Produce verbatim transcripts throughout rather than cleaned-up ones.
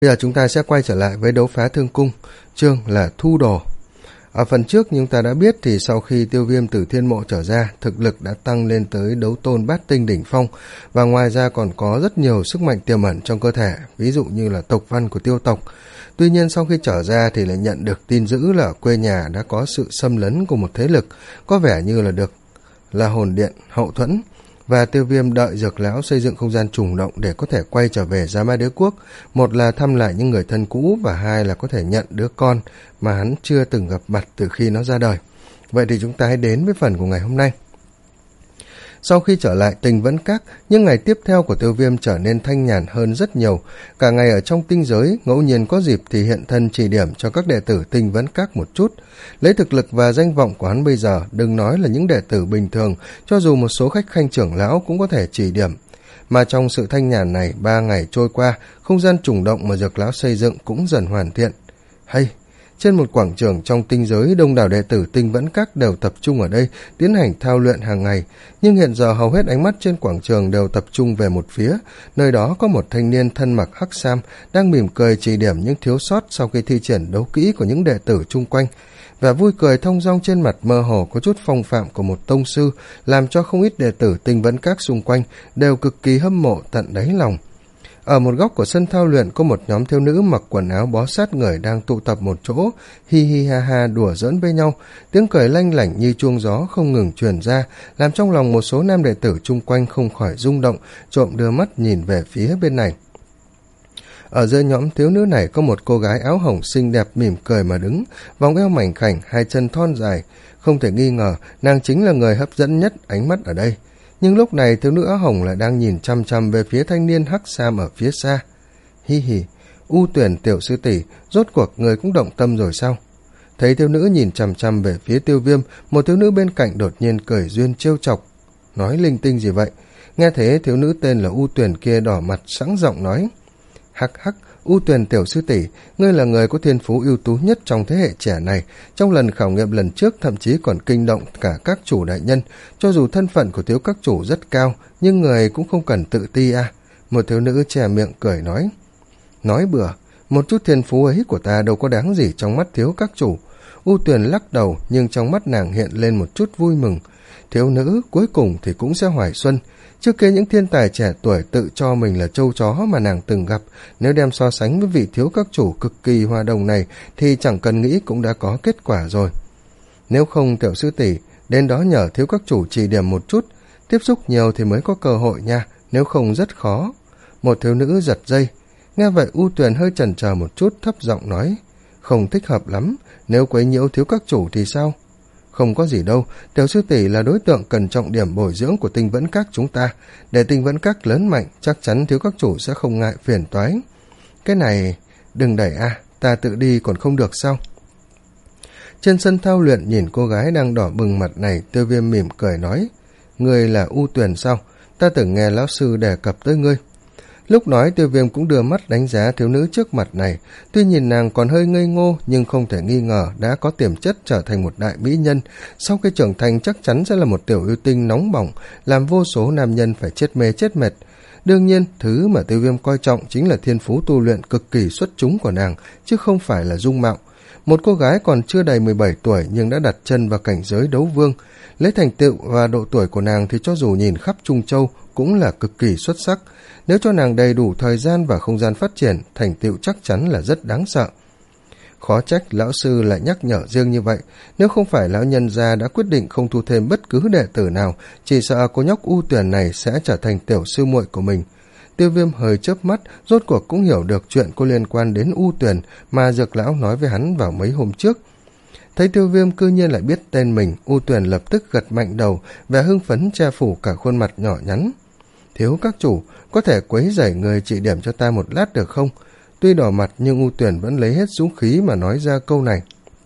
Bây giờ chúng ta sẽ quay trở lại với đấu phá thương cung, chương là thu đồ. Ở phần trước chúng ta đã biết thì sau khi Tiêu Viêm từ thiên mộ trở ra, thực lực đã tăng lên tới đấu tôn bát tinh đỉnh phong, và ngoài ra còn có rất nhiều sức mạnh tiềm ẩn trong cơ thể, ví dụ như là tộc văn của Tiêu tộc. Tuy nhiên sau khi trở ra thì lại nhận được tin dữ là ở quê nhà đã có sự xâm lấn của một thế lực, có vẻ như là được là hồn điện hậu thuẫn. Và Tiêu Viêm đợi Dược Lão xây dựng không gian trùng động để có thể quay trở về Giá Ma Đế Quốc, một là thăm lại những người thân cũ, và hai là có thể nhận đứa con mà hắn chưa từng gặp mặt từ khi nó ra đời. Vậy thì chúng ta hãy đến với phần của ngày hôm nay. Sau khi trở lại Tinh Vẫn Các, những ngày tiếp theo của Tiêu Viêm trở nên thanh nhàn hơn rất nhiều. Cả ngày ở trong tinh giới, ngẫu nhiên có dịp thì hiện thân chỉ điểm cho các đệ tử Tinh Vẫn Các một chút. Lấy thực lực và danh vọng của hắn bây giờ, đừng nói là những đệ tử bình thường, cho dù một số khách khanh trưởng lão cũng có thể chỉ điểm. Mà trong sự thanh nhàn này, ba ngày trôi qua, không gian trùng động mà Dược Lão xây dựng cũng dần hoàn thiện. Hay! Trên một quảng trường trong tinh giới, đông đảo đệ tử Tinh Vẫn Các đều tập trung ở đây tiến hành thao luyện hàng ngày, nhưng hiện giờ hầu hết ánh mắt trên quảng trường đều tập trung về một phía. Nơi đó có một thanh niên thân mặc hắc sam đang mỉm cười chỉ điểm những thiếu sót sau khi thi triển đấu kỹ của những đệ tử chung quanh, và vui cười thông dong trên mặt mơ hồ có chút phong phạm của một tông sư, làm cho không ít đệ tử Tinh Vẫn Các xung quanh đều cực kỳ hâm mộ tận đáy lòng. Ở một góc của sân thao luyện có một nhóm thiếu nữ mặc quần áo bó sát người đang tụ tập một chỗ, hi hi ha ha đùa giỡn với nhau, tiếng cười lanh lảnh như chuông gió không ngừng truyền ra, làm trong lòng một số nam đệ tử chung quanh không khỏi rung động, trộm đưa mắt nhìn về phía bên này. Ở giữa nhóm thiếu nữ này có một cô gái áo hồng xinh đẹp mỉm cười mà đứng, vòng eo mảnh khảnh, hai chân thon dài, không thể nghi ngờ nàng chính là người hấp dẫn nhất ánh mắt ở đây. Nhưng lúc này thiếu nữ áo hồng lại đang nhìn chăm chăm về phía thanh niên hắc sam ở phía xa. Hi hi, U Tuyển tiểu sư tỷ, rốt cuộc người cũng động tâm rồi sao? Thấy thiếu nữ nhìn chăm chăm về phía Tiêu Viêm, một thiếu nữ bên cạnh đột nhiên cười duyên trêu chọc. Nói linh tinh gì vậy? Nghe thế thiếu nữ tên là U Tuyển kia đỏ mặt sẵn giọng nói. Hắc hắc, U Tuyển tiểu sư tỷ, ngươi là người có thiên phú ưu tú nhất trong thế hệ trẻ này. Trong lần khảo nghiệm lần trước thậm chí còn kinh động cả các chủ đại nhân. Cho dù thân phận của thiếu các chủ rất cao, nhưng người cũng không cần tự ti à. Một thiếu nữ che miệng cười nói. Nói bừa, một chút thiên phú ấy của ta đâu có đáng gì trong mắt thiếu các chủ. U Tuyển lắc đầu, nhưng trong mắt nàng hiện lên một chút vui mừng. Thiếu nữ cuối cùng thì cũng sẽ hoài xuân. Trước kia những thiên tài trẻ tuổi tự cho mình là trâu chó mà nàng từng gặp, nếu đem so sánh với vị thiếu các chủ cực kỳ hoa đồng này thì chẳng cần nghĩ cũng đã có kết quả rồi. Nếu không tiểu sư tỷ, đến đó nhờ thiếu các chủ chỉ điểm một chút, tiếp xúc nhiều thì mới có cơ hội nha, nếu không rất khó. Một thiếu nữ giật dây. Nghe vậy U Tuyền hơi chần chờ một chút, thấp giọng nói, không thích hợp lắm, nếu quấy nhiễu thiếu các chủ thì sao? Không có gì đâu, tiểu sư tỷ là đối tượng cần trọng điểm bồi dưỡng của Tinh Vẫn Các chúng ta, để Tinh Vẫn Các lớn mạnh, chắc chắn thiếu các chủ sẽ không ngại phiền toái. Cái này, đừng đẩy a, à, ta tự đi còn không được sao? Trên sân thao luyện nhìn cô gái đang đỏ bừng mặt này, Tiêu Viêm mỉm cười nói, ngươi là U Tuyền sao? Ta từng nghe lão sư đề cập tới ngươi. Lúc nói Tiêu Viêm cũng đưa mắt đánh giá thiếu nữ trước mặt này, tuy nhìn nàng còn hơi ngây ngô nhưng không thể nghi ngờ đã có tiềm chất trở thành một đại mỹ nhân, sau khi trưởng thành chắc chắn sẽ là một tiểu yêu tinh nóng bỏng, làm vô số nam nhân phải chết mê chết mệt. Đương nhiên, thứ mà Tiêu Viêm coi trọng chính là thiên phú tu luyện cực kỳ xuất chúng của nàng, chứ không phải là dung mạo. Một cô gái còn chưa đầy mười bảy tuổi nhưng đã đặt chân vào cảnh giới đấu vương, lấy thành tựu và độ tuổi của nàng thì cho dù nhìn khắp Trung Châu cũng là cực kỳ xuất sắc. Nếu cho nàng đầy đủ thời gian và không gian phát triển, thành tựu chắc chắn là rất đáng sợ. Khó trách lão sư lại nhắc nhở riêng như vậy, nếu không phải lão nhân gia đã quyết định không thu thêm bất cứ đệ tử nào, chỉ sợ cô nhóc U Tuyển này sẽ trở thành tiểu sư muội của mình. Tiêu Viêm hơi chớp mắt, rốt cuộc cũng hiểu được chuyện có liên quan đến U Tuyển mà Dược Lão nói với hắn vào mấy hôm trước. Thấy Tiêu Viêm cư nhiên lại biết tên mình, U Tuyển lập tức gật mạnh đầu, vẻ hưng phấn che phủ cả khuôn mặt nhỏ nhắn. Thiếu các chủ, có thể quấy rầy người chỉ điểm cho ta một lát được không? Tuy đỏ mặt nhưng U Tuyển vẫn lấy hết dũng khí mà nói ra câu này.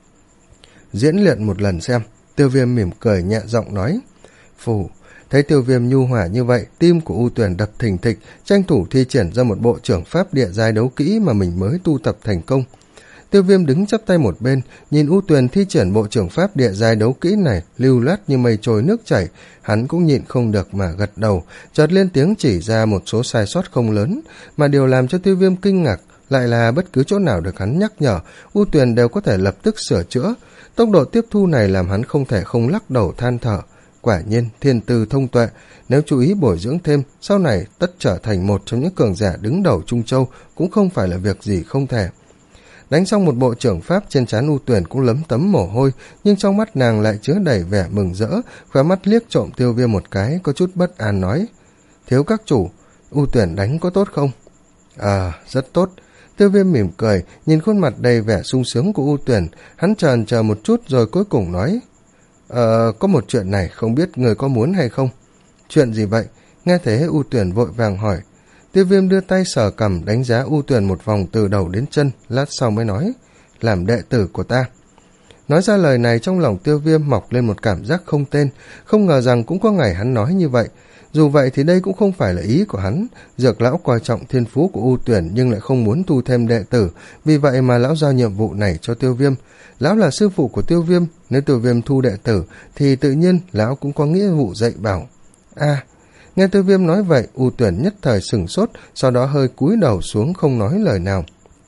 Diễn luyện một lần xem. Tiêu Viêm mỉm cười nhẹ giọng nói. Phù. Thấy Tiêu Viêm nhu hòa như vậy, tim của U Tuyển đập thình thịch, tranh thủ thi triển ra một bộ trưởng pháp địa giai đấu kỹ mà mình mới tu tập thành công. Tiêu Viêm đứng chắp tay một bên, nhìn U Tuyền thi triển bộ trưởng pháp địa giai đấu kỹ này, lưu loát như mây trôi nước chảy, hắn cũng nhịn không được mà gật đầu, chợt lên tiếng chỉ ra một số sai sót không lớn, mà điều làm cho Tiêu Viêm kinh ngạc, lại là bất cứ chỗ nào được hắn nhắc nhở, U Tuyền đều có thể lập tức sửa chữa. Tốc độ tiếp thu này làm hắn không thể không lắc đầu than thở. Quả nhiên thiên tư thông tuệ, nếu chú ý bồi dưỡng thêm, sau này tất trở thành một trong những cường giả đứng đầu Trung Châu cũng không phải là việc gì không thể. Đánh xong một bộ trưởng pháp, trên trán U Tuyền cũng lấm tấm mồ hôi, nhưng trong mắt nàng lại chứa đầy vẻ mừng rỡ, khóe mắt liếc trộm Tiêu Viêm một cái, có chút bất an nói: Thiếu các chủ, U Tuyền đánh có tốt không? À, rất tốt. Tiêu Viêm mỉm cười, nhìn khuôn mặt đầy vẻ sung sướng của U Tuyền, hắn chần chờ một chút rồi cuối cùng nói: Ờ, có một chuyện này không biết người có muốn hay không? Chuyện gì vậy? Nghe thế U Tuyền vội vàng hỏi. Tiêu Viêm đưa tay sờ cằm đánh giá U Tuyền một vòng từ đầu đến chân, lát sau mới nói: Làm đệ tử của ta. Nói ra lời này trong lòng Tiêu Viêm mọc lên một cảm giác không tên, không ngờ rằng cũng có ngày hắn nói như vậy. Dù vậy thì đây cũng không phải là ý của hắn. Dược lão coi trọng thiên phú của U Tuyển nhưng lại không muốn thu thêm đệ tử, vì vậy mà lão giao nhiệm vụ này cho Tiêu Viêm. Lão là sư phụ của Tiêu Viêm, nếu Tiêu Viêm thu đệ tử thì tự nhiên lão cũng có nghĩa vụ dạy bảo. À, nghe Tiêu Viêm nói vậy, U Tuyển nhất thời sửng sốt, sau đó hơi cúi đầu xuống không nói lời nào.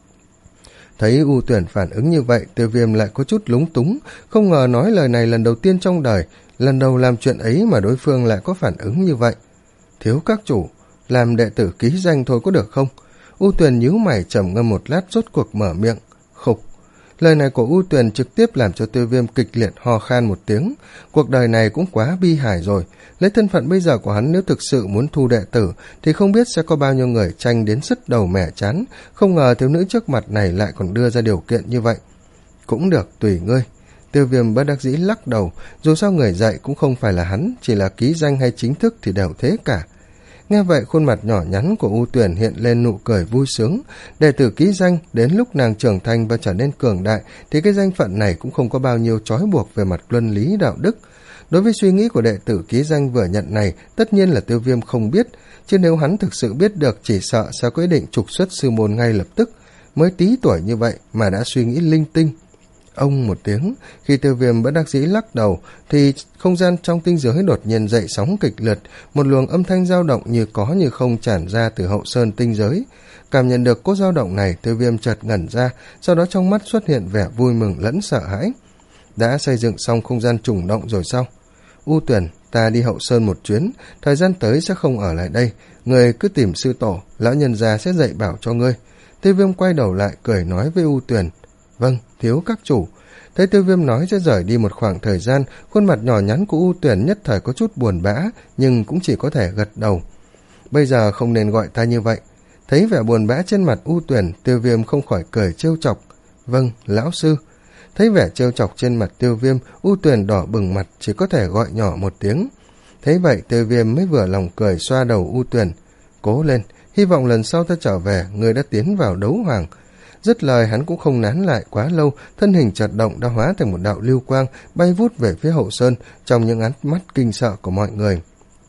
Thấy U Tuyển phản ứng như vậy, Tiêu Viêm lại có chút lúng túng, không ngờ nói lời này lần đầu tiên trong đời, lần đầu làm chuyện ấy mà đối phương lại có phản ứng như vậy. Thiếu các chủ, làm đệ tử ký danh thôi có được không? U Tuyền nhíu mày trầm ngâm một lát rốt cuộc mở miệng. Khục. Lời này của U Tuyền trực tiếp làm cho Tiêu Viêm kịch liệt ho khan một tiếng. Cuộc đời này cũng quá bi hài rồi. Lấy thân phận bây giờ của hắn, nếu thực sự muốn thu đệ tử thì không biết sẽ có bao nhiêu người tranh đến sứt đầu mẻ chán. Không ngờ thiếu nữ trước mặt này lại còn đưa ra điều kiện như vậy. Cũng được, tùy ngươi. Tiêu Viêm bất đắc dĩ lắc đầu, dù sao người dạy cũng không phải là hắn, chỉ là ký danh hay chính thức thì đều thế cả. Nghe vậy, khuôn mặt nhỏ nhắn của U Tuyển hiện lên nụ cười vui sướng. Đệ tử ký danh, đến lúc nàng trưởng thành và trở nên cường đại thì cái danh phận này cũng không có bao nhiêu trói buộc về mặt luân lý đạo đức. Đối với suy nghĩ của đệ tử ký danh vừa nhận này, tất nhiên là Tiêu Viêm không biết, chứ nếu hắn thực sự biết được chỉ sợ sẽ quyết định trục xuất sư môn ngay lập tức. Mới tí tuổi như vậy mà đã suy nghĩ linh tinh. Ông một tiếng, khi Tiêu Viêm bất đắc dĩ lắc đầu thì không gian trong tinh giới đột nhiên dậy sóng kịch liệt, một luồng âm thanh dao động như có như không tràn ra từ hậu sơn tinh giới. Cảm nhận được cỗ dao động này, Tiêu Viêm chợt ngẩn ra, sau đó trong mắt xuất hiện vẻ vui mừng lẫn sợ hãi. Đã xây dựng xong không gian trùng động rồi sao? U Tuyển, ta đi hậu sơn một chuyến, thời gian tới sẽ không ở lại đây, người cứ tìm sư tổ, lão nhân gia sẽ dạy bảo cho ngươi. Tiêu Viêm quay đầu lại cười nói với U Tuyển. Vâng, thiếu các chủ. Thấy Tiêu Viêm nói sẽ rời đi một khoảng thời gian, khuôn mặt nhỏ nhắn của U Tuyển nhất thời có chút buồn bã, nhưng cũng chỉ có thể gật đầu. Bây giờ không nên gọi ta như vậy. Thấy vẻ buồn bã trên mặt U Tuyển, Tiêu Viêm không khỏi cười trêu chọc. Vâng, lão sư. Thấy vẻ trêu chọc trên mặt Tiêu Viêm, U Tuyển đỏ bừng mặt, chỉ có thể gọi nhỏ một tiếng. Thấy vậy, Tiêu Viêm mới vừa lòng cười xoa đầu U Tuyển. Cố lên, hy vọng lần sau ta trở về, ngươi đã tiến vào đấu hoàng. Dứt lời, hắn cũng không nán lại quá lâu, thân hình chợt động đã hóa thành một đạo lưu quang bay vút về phía hậu sơn trong những ánh mắt kinh sợ của mọi người.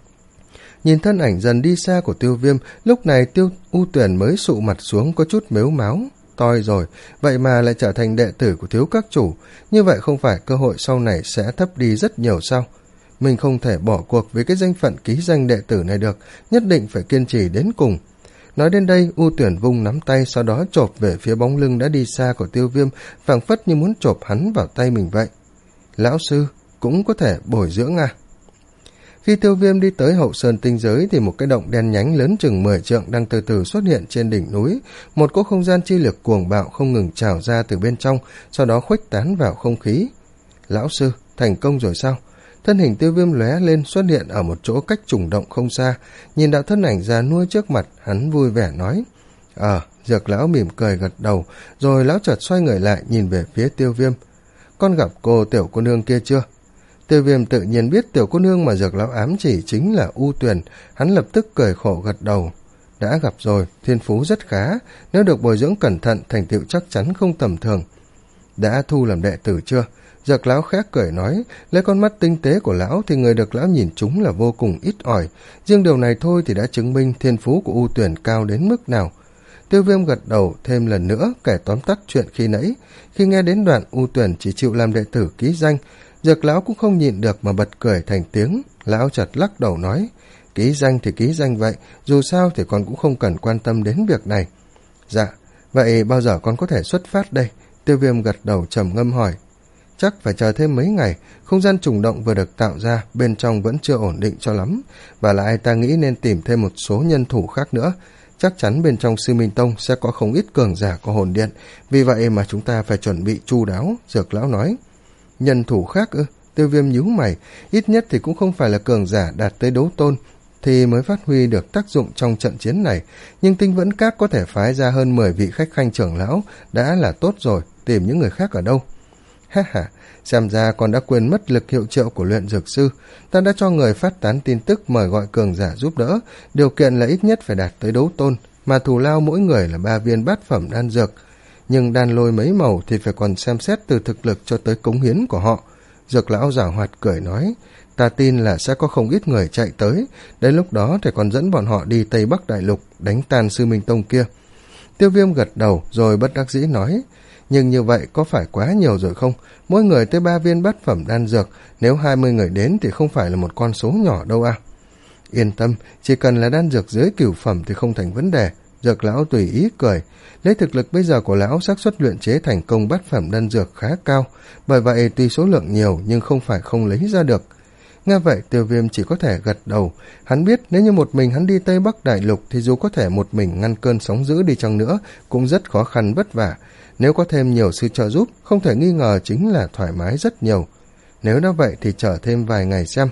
Nhìn thân ảnh dần đi xa của Tiêu Viêm, lúc này Tiêu U Tuyển mới sụ mặt xuống có chút mếu máo. Toi rồi, vậy mà lại trở thành đệ tử của thiếu các chủ, như vậy không phải cơ hội sau này sẽ thấp đi rất nhiều sao? Mình không thể bỏ cuộc với cái danh phận ký danh đệ tử này được, nhất định phải kiên trì đến cùng. Nói đến đây, U Tuyển vung nắm tay, sau đó chộp về phía bóng lưng đã đi xa của Tiêu Viêm, phảng phất như muốn chộp hắn vào tay mình vậy. Lão sư, cũng có thể bồi dưỡng à? Khi Tiêu Viêm đi tới hậu sơn tinh giới thì một cái động đen nhánh lớn chừng mười trượng đang từ từ xuất hiện trên đỉnh núi. Một cỗ không gian chi lực cuồng bạo không ngừng trào ra từ bên trong, sau đó khuếch tán vào không khí. Lão sư, thành công rồi sao? Thân hình Tiêu Viêm lóe lên xuất hiện ở một chỗ cách trùng động không xa, nhìn đạo thân ảnh già nuôi trước mặt, hắn vui vẻ nói. Ờ, Dược lão mỉm cười gật đầu, rồi lão chợt xoay người lại nhìn về phía Tiêu Viêm. Con gặp cô tiểu cô nương kia chưa? Tiêu Viêm tự nhiên biết tiểu cô nương mà Dược lão ám chỉ chính là U Tuyển, hắn lập tức cười khổ gật đầu. Đã gặp rồi, thiên phú rất khá, nếu được bồi dưỡng cẩn thận thành tựu chắc chắn không tầm thường. Đã thu làm đệ tử chưa? Dược lão khẽ cười nói, lấy con mắt tinh tế của lão thì người được lão nhìn trúng là vô cùng ít ỏi, riêng điều này thôi thì đã chứng minh thiên phú của U Tuyển cao đến mức nào. Tiêu Viêm gật đầu thêm lần nữa kể tóm tắt chuyện khi nãy. Khi nghe đến đoạn U Tuyển chỉ chịu làm đệ tử ký danh, Dược lão cũng không nhịn được mà bật cười thành tiếng. Lão chợt lắc đầu nói, ký danh thì ký danh vậy, dù sao thì con cũng không cần quan tâm đến việc này. Dạ, Vậy bao giờ con có thể xuất phát đây? Tiêu Viêm gật đầu trầm ngâm hỏi. Chắc phải chờ thêm mấy ngày, không gian trùng động vừa được tạo ra, bên trong vẫn chưa ổn định cho lắm. Và lại ta nghĩ nên tìm thêm một số nhân thủ khác nữa. Chắc chắn bên trong Sư Minh Tông sẽ có không ít cường giả của hồn điện, vì vậy mà chúng ta phải chuẩn bị chu đáo, Dược lão nói. Nhân thủ khác ư? Tiêu Viêm nhíu mày, ít nhất thì cũng không phải là cường giả đạt tới đấu tôn, thì mới phát huy được tác dụng trong trận chiến này, nhưng Tinh Vẫn Các có thể phái ra hơn mười vị khách khanh trưởng lão, đã là tốt rồi, tìm những người khác ở đâu? Ha ha, xem ra con đã quên mất lực hiệu triệu của luyện dược sư. Ta đã cho người phát tán tin tức mời gọi cường giả giúp đỡ, điều kiện là ít nhất phải đạt tới đấu tôn, mà thù lao mỗi người là ba viên bát phẩm đan dược. Nhưng đan lôi mấy màu thì phải còn xem xét từ thực lực cho tới cống hiến của họ. Dược lão giảo hoạt cười nói, ta tin là sẽ có không ít người chạy tới, đến lúc đó thì còn dẫn bọn họ đi Tây Bắc Đại Lục, đánh tan Sư Minh Tông kia. Tiêu Viêm gật đầu rồi bất đắc dĩ nói, nhưng như vậy có phải quá nhiều rồi không? Mỗi người tới ba viên bát phẩm đan dược, nếu hai mươi người đến thì không phải là một con số nhỏ đâu à. Yên tâm, chỉ cần là đan dược dưới cửu phẩm thì không thành vấn đề. Dược lão tùy ý cười, lấy thực lực bây giờ của lão, xác suất luyện chế thành công bát phẩm đan dược khá cao, bởi vậy tuy số lượng nhiều nhưng không phải không lấy ra được. Nghe vậy Tiêu Viêm chỉ có thể gật đầu, hắn biết nếu như một mình hắn đi Tây Bắc Đại Lục thì dù có thể một mình ngăn cơn sóng dữ đi chăng nữa cũng rất khó khăn vất vả, nếu có thêm nhiều sư trợ giúp không thể nghi ngờ chính là thoải mái rất nhiều. Nếu đã vậy thì chờ thêm vài ngày xem.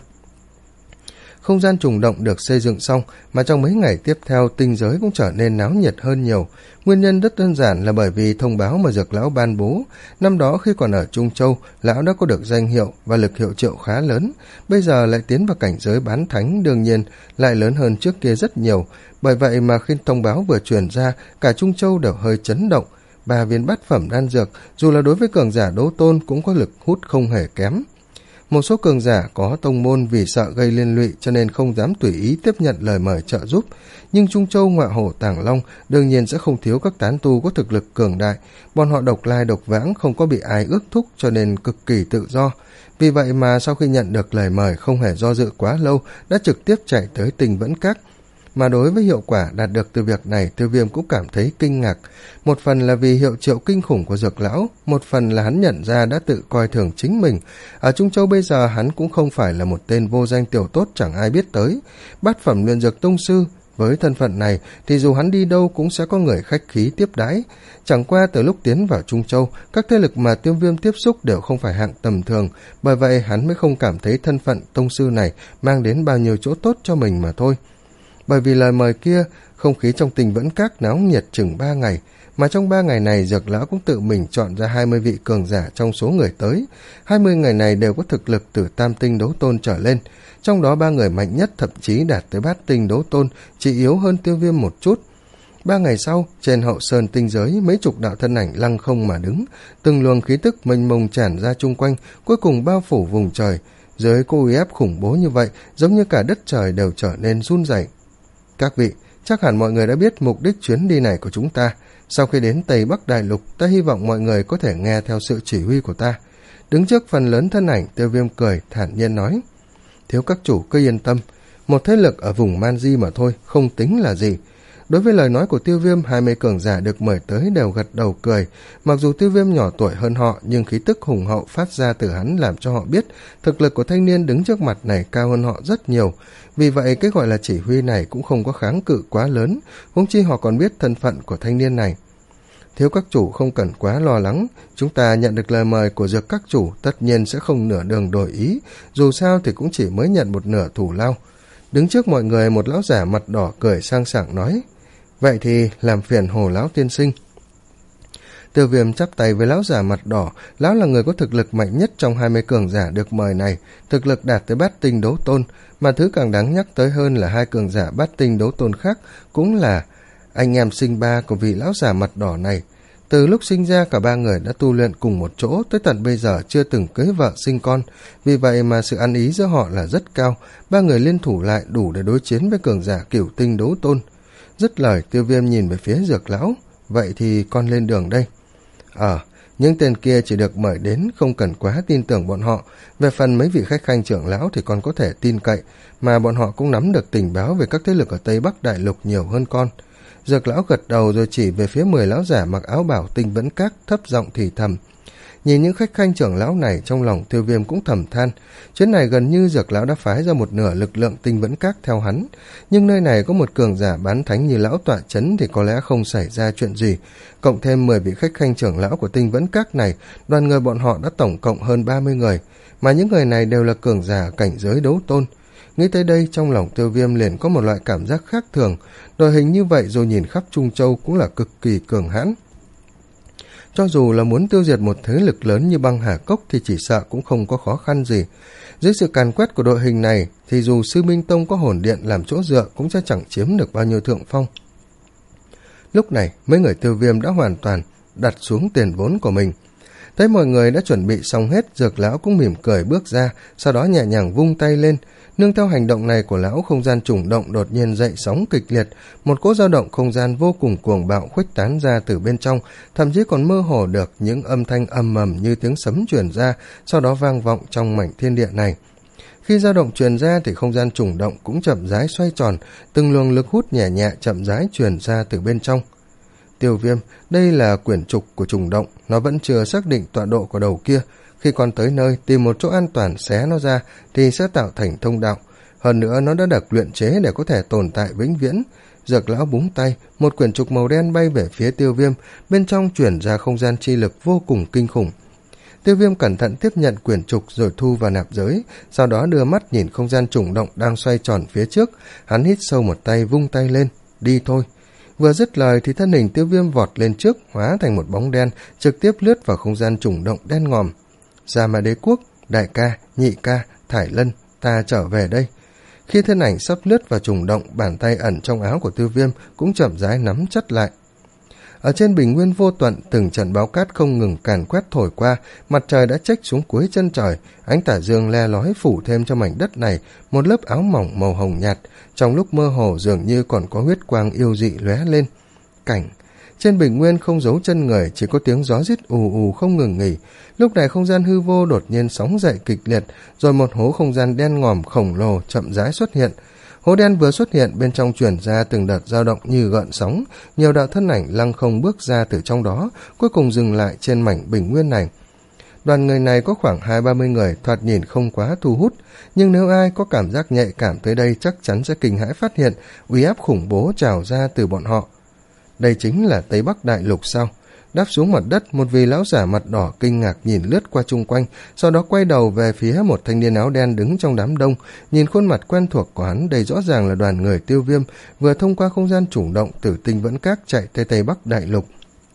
Không gian trùng động được xây dựng xong, mà trong mấy ngày tiếp theo tinh giới cũng trở nên náo nhiệt hơn nhiều. Nguyên nhân rất đơn giản là bởi vì thông báo mà Dược lão ban bố. Năm đó khi còn ở Trung Châu, lão đã có được danh hiệu và lực hiệu triệu khá lớn. Bây giờ lại tiến vào cảnh giới bán thánh, đương nhiên lại lớn hơn trước kia rất nhiều. Bởi vậy mà khi thông báo vừa truyền ra, cả Trung Châu đều hơi chấn động. Ba viên bát phẩm đan dược, dù là đối với cường giả đấu tôn cũng có lực hút không hề kém. Một số cường giả có tông môn vì sợ gây liên lụy cho nên không dám tùy ý tiếp nhận lời mời trợ giúp, nhưng Trung Châu Ngọa Hổ Tàng Long đương nhiên sẽ không thiếu các tán tu có thực lực cường đại, bọn họ độc lai độc vãng, không có bị ai ước thúc cho nên cực kỳ tự do. Vì vậy mà sau khi nhận được lời mời không hề do dự quá lâu, đã trực tiếp chạy tới Tinh Vẫn Các. Mà đối với hiệu quả đạt được từ việc này, Tiêu Viêm cũng cảm thấy kinh ngạc. Một phần là vì hiệu triệu kinh khủng của Dược lão, một phần là hắn nhận ra đã tự coi thường chính mình. Ở Trung Châu bây giờ hắn cũng không phải là một tên vô danh tiểu tốt chẳng ai biết tới. Bát phẩm luyện dược tông sư, với thân phận này thì dù hắn đi đâu cũng sẽ có người khách khí tiếp đãi. Chẳng qua từ lúc tiến vào Trung Châu, các thế lực mà Tiêu Viêm tiếp xúc đều không phải hạng tầm thường, bởi vậy hắn mới không cảm thấy thân phận tông sư này mang đến bao nhiêu chỗ tốt cho mình mà thôi. Bởi vì lời mời kia, không khí trong Tinh Vẫn Các náo nhiệt chừng ba ngày, mà trong ba ngày này Dược lão cũng tự mình chọn ra hai mươi vị cường giả trong số người tới. hai mươi người này đều có thực lực từ tam tinh đấu tôn trở lên, trong đó ba người mạnh nhất thậm chí đạt tới bát tinh đấu tôn, chỉ yếu hơn Tiêu Viêm một chút. Ba ngày sau, trên hậu sơn tinh giới, mấy chục đạo thân ảnh lăng không mà đứng, từng luồng khí tức mênh mông tràn ra chung quanh, cuối cùng bao phủ vùng trời. Dưới cô uy áp khủng bố như vậy, giống như cả đất trời đều trở nên run rẩy. Các vị, chắc hẳn mọi người đã biết mục đích chuyến đi này của chúng ta. Sau khi đến Tây Bắc Đại Lục, ta hy vọng mọi người có thể nghe theo sự chỉ huy của ta. Đứng trước phần lớn thân ảnh, Tiêu Viêm cười, thản nhiên nói. Thiếu các chủ cứ yên tâm, một thế lực ở vùng Man Di mà thôi, không tính là gì. Đối với lời nói của Tiêu Viêm, hai mươi cường giả được mời tới đều gật đầu cười. Mặc dù Tiêu Viêm nhỏ tuổi hơn họ, nhưng khí tức hùng hậu phát ra từ hắn làm cho họ biết thực lực của thanh niên đứng trước mặt này cao hơn họ rất nhiều. Vì vậy cái gọi là chỉ huy này cũng không có kháng cự quá lớn, huống chi họ còn biết thân phận của thanh niên này. Thiếu các chủ không cần quá lo lắng, chúng ta nhận được lời mời của Dược các chủ tất nhiên sẽ không nửa đường đổi ý, dù sao thì cũng chỉ mới nhận một nửa thủ lao. Đứng trước mọi người, một lão giả mặt đỏ cười sang sảng nói. Vậy thì làm phiền Hồ lão tiên sinh. Tiêu Viêm chắp tay với lão giả mặt đỏ. Lão là người có thực lực mạnh nhất trong hai mươi cường giả được mời này, thực lực đạt tới bát tinh đấu tôn, mà thứ càng đáng nhắc tới hơn là hai cường giả bát tinh đấu tôn khác cũng là anh em sinh ba của vị lão giả mặt đỏ này. Từ lúc sinh ra cả ba người đã tu luyện cùng một chỗ, tới tận bây giờ chưa từng cưới vợ sinh con, vì vậy mà sự ăn ý giữa họ là rất cao. Ba người liên thủ lại đủ để đối chiến với cường giả cửu tinh đấu tôn. Dứt lời, Tiêu Viêm nhìn về phía Dược lão. Vậy thì con lên đường đây. Ờ, những tên kia chỉ được mời đến, không cần quá tin tưởng bọn họ. Về phần mấy vị khách khanh trưởng lão thì con có thể tin cậy, mà bọn họ cũng nắm được tình báo về các thế lực ở Tây Bắc Đại Lục nhiều hơn con. Dược lão gật đầu rồi chỉ về phía mười lão giả mặc áo bảo tinh vẫn các, thấp giọng thì thầm. Nhìn những khách khanh trưởng lão này, trong lòng Tiêu Viêm cũng thầm than. Chuyến này gần như Dược lão đã phái ra một nửa lực lượng tinh vẫn các theo hắn, nhưng nơi này có một cường giả bán thánh như lão tọa chấn thì có lẽ không xảy ra chuyện gì. Cộng thêm mười vị khách khanh trưởng lão của tinh vẫn các này, đoàn người bọn họ đã tổng cộng hơn ba mươi người, mà những người này đều là cường giả cảnh giới đấu tôn. Nghĩ tới đây, trong lòng Tiêu Viêm liền có một loại cảm giác khác thường. Đội hình như vậy rồi nhìn khắp Trung Châu cũng là cực kỳ cường hãn. Cho dù là muốn tiêu diệt một thế lực lớn như Băng Hà Cốc thì chỉ sợ cũng không có khó khăn gì. Dưới sự càn quét của đội hình này thì dù Sư Minh Tông có hồn điện làm chỗ dựa cũng sẽ chẳng chiếm được bao nhiêu thượng phong. Lúc này mấy người Tiêu Viêm đã hoàn toàn đặt xuống tiền vốn của mình. Thấy mọi người đã chuẩn bị xong hết, Dược lão cũng mỉm cười bước ra, sau đó nhẹ nhàng vung tay lên. Nương theo hành động này của lão, không gian chủng động đột nhiên dậy sóng kịch liệt, một cỗ dao động không gian vô cùng cuồng bạo khuếch tán ra từ bên trong, thậm chí còn mơ hồ được những âm thanh ầm ầm như tiếng sấm truyền ra, sau đó vang vọng trong mảnh thiên địa này. Khi dao động truyền ra thì không gian chủng động cũng chậm rãi xoay tròn, từng luồng lực hút nhẹ nhẹ chậm rãi truyền ra từ bên trong. Tiêu Viêm, đây là quyển trục của trùng động, nó vẫn chưa xác định tọa độ của đầu kia. Khi còn tới nơi, tìm một chỗ an toàn xé nó ra thì sẽ tạo thành thông đạo. Hơn nữa nó đã được luyện chế để có thể tồn tại vĩnh viễn. Dược lão búng tay, một quyển trục màu đen bay về phía Tiêu Viêm, bên trong chuyển ra không gian chi lực vô cùng kinh khủng. Tiêu Viêm cẩn thận tiếp nhận quyển trục rồi thu vào nạp giới, sau đó đưa mắt nhìn không gian trùng động đang xoay tròn phía trước. Hắn hít sâu một tay, vung tay lên, đi thôi. Vừa dứt lời thì thân hình Tiêu Viêm vọt lên trước, hóa thành một bóng đen, trực tiếp lướt vào không gian trùng động đen ngòm. Gia Ma Đế Quốc, đại ca, nhị ca, Thải Lân, ta trở về đây. Khi thân ảnh sắp lướt vào trùng động, bàn tay ẩn trong áo của Tiêu Viêm cũng chậm rãi nắm chặt lại. Ở trên bình nguyên vô tận, từng trận báo cát không ngừng càn quét thổi qua, mặt trời đã chếch xuống cuối chân trời, ánh tà dương le lói phủ thêm cho mảnh đất này một lớp áo mỏng màu hồng nhạt, trong lúc mơ hồ dường như còn có huyết quang yêu dị lóe lên. Cảnh trên bình nguyên không giấu chân người, chỉ có tiếng gió rít ù ù không ngừng nghỉ. Lúc này không gian hư vô đột nhiên sóng dậy kịch liệt, rồi một hố không gian đen ngòm khổng lồ chậm rãi xuất hiện. Hố đen vừa xuất hiện, bên trong truyền ra từng đợt dao động như gợn sóng, nhiều đạo thân ảnh lăng không bước ra từ trong đó, cuối cùng dừng lại trên mảnh bình nguyên này. Đoàn người này có khoảng hai ba mươi người, thoạt nhìn không quá thu hút, nhưng nếu ai có cảm giác nhạy cảm tới đây chắc chắn sẽ kinh hãi phát hiện uy áp khủng bố trào ra từ bọn họ. Đây chính là Tây Bắc Đại Lục sao? Đáp xuống mặt đất, một vị lão giả mặt đỏ kinh ngạc nhìn lướt qua chung quanh, sau đó quay đầu về phía một thanh niên áo đen đứng trong đám đông. Nhìn khuôn mặt quen thuộc của hắn, đây rõ ràng là đoàn người Tiêu Viêm vừa thông qua không gian chủng động từ tinh vẫn các chạy tới Tây Bắc Đại Lục.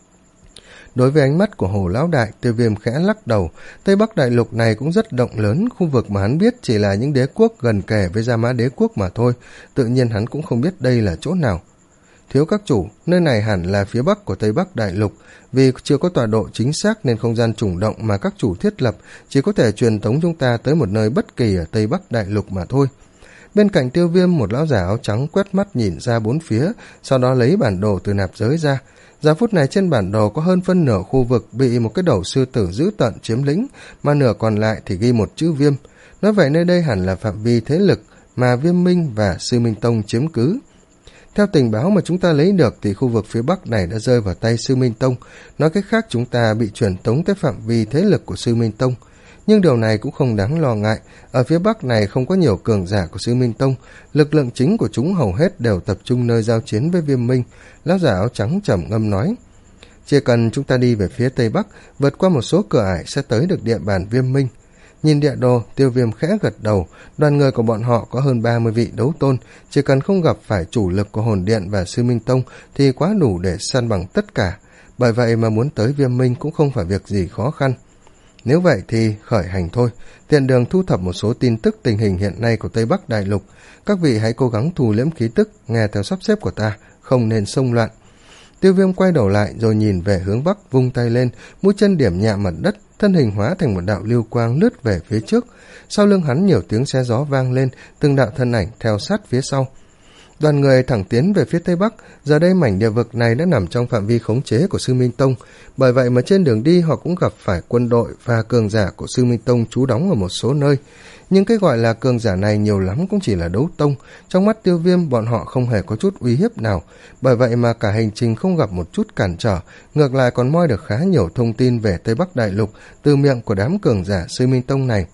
Đối với ánh mắt của Hồ lão đại, Tiêu Viêm khẽ lắc đầu. Tây Bắc Đại Lục này cũng rất rộng lớn, khu vực mà hắn biết chỉ là những đế quốc gần kề với Gia Mã Đế Quốc mà thôi, tự nhiên hắn cũng không biết đây là chỗ nào. Thiếu các chủ, nơi này hẳn là phía bắc của Tây Bắc Đại Lục, vì chưa có tọa độ chính xác nên không gian chủng động mà các chủ thiết lập chỉ có thể truyền tống chúng ta tới một nơi bất kỳ ở Tây Bắc Đại Lục mà thôi. Bên cạnh Tiêu Viêm, một lão giả áo trắng quét mắt nhìn ra bốn phía, sau đó lấy bản đồ từ nạp giới ra. Giờ phút này trên bản đồ có hơn phân nửa khu vực bị một cái đầu sư tử dữ tợn chiếm lĩnh, mà nửa còn lại thì ghi một chữ Viêm. Nói vậy nơi đây hẳn là phạm vi thế lực mà Viêm Minh và Sư Minh Tông chiếm cứ. Theo tình báo mà chúng ta lấy được thì khu vực phía bắc này đã rơi vào tay Sư Minh Tông, nói cách khác chúng ta bị truyền tống tới phạm vi thế lực của Sư Minh Tông. Nhưng điều này cũng không đáng lo ngại, ở phía bắc này không có nhiều cường giả của Sư Minh Tông, lực lượng chính của chúng hầu hết đều tập trung nơi giao chiến với Viêm Minh. Lão giả áo trắng trầm ngâm nói, chỉ cần chúng ta đi về phía tây bắc, vượt qua một số cửa ải sẽ tới được địa bàn Viêm Minh. Nhìn địa đồ, Tiêu Viêm khẽ gật đầu, đoàn người của bọn họ có hơn ba mươi vị đấu tôn, chỉ cần không gặp phải chủ lực của Hồn Điện và Sư Minh Tông thì quá đủ để săn bằng tất cả, bởi vậy mà muốn tới Viêm Minh cũng không phải việc gì khó khăn. Nếu vậy thì khởi hành thôi, tiện đường thu thập một số tin tức tình hình hiện nay của Tây Bắc Đại Lục, các vị hãy cố gắng thu liễm khí tức, nghe theo sắp xếp của ta, không nên xông loạn. Tiêu Viêm quay đầu lại rồi nhìn về hướng bắc, vung tay lên, mũi chân điểm nhẹ mặt đất, thân hình hóa thành một đạo lưu quang lướt về phía trước. Sau lưng hắn nhiều tiếng xé gió vang lên, từng đạo thân ảnh theo sát phía sau. Đoàn người thẳng tiến về phía tây bắc. Giờ đây mảnh địa vực này đã nằm trong phạm vi khống chế của Sư Minh Tông, bởi vậy mà trên đường đi họ cũng gặp phải quân đội và cường giả của Sư Minh Tông trú đóng ở một số nơi. Nhưng cái gọi là cường giả này nhiều lắm cũng chỉ là đấu tông, trong mắt Tiêu Viêm bọn họ không hề có chút uy hiếp nào, bởi vậy mà cả hành trình không gặp một chút cản trở, ngược lại còn moi được khá nhiều thông tin về Tây Bắc Đại Lục từ miệng của đám cường giả Sư Minh Tông này.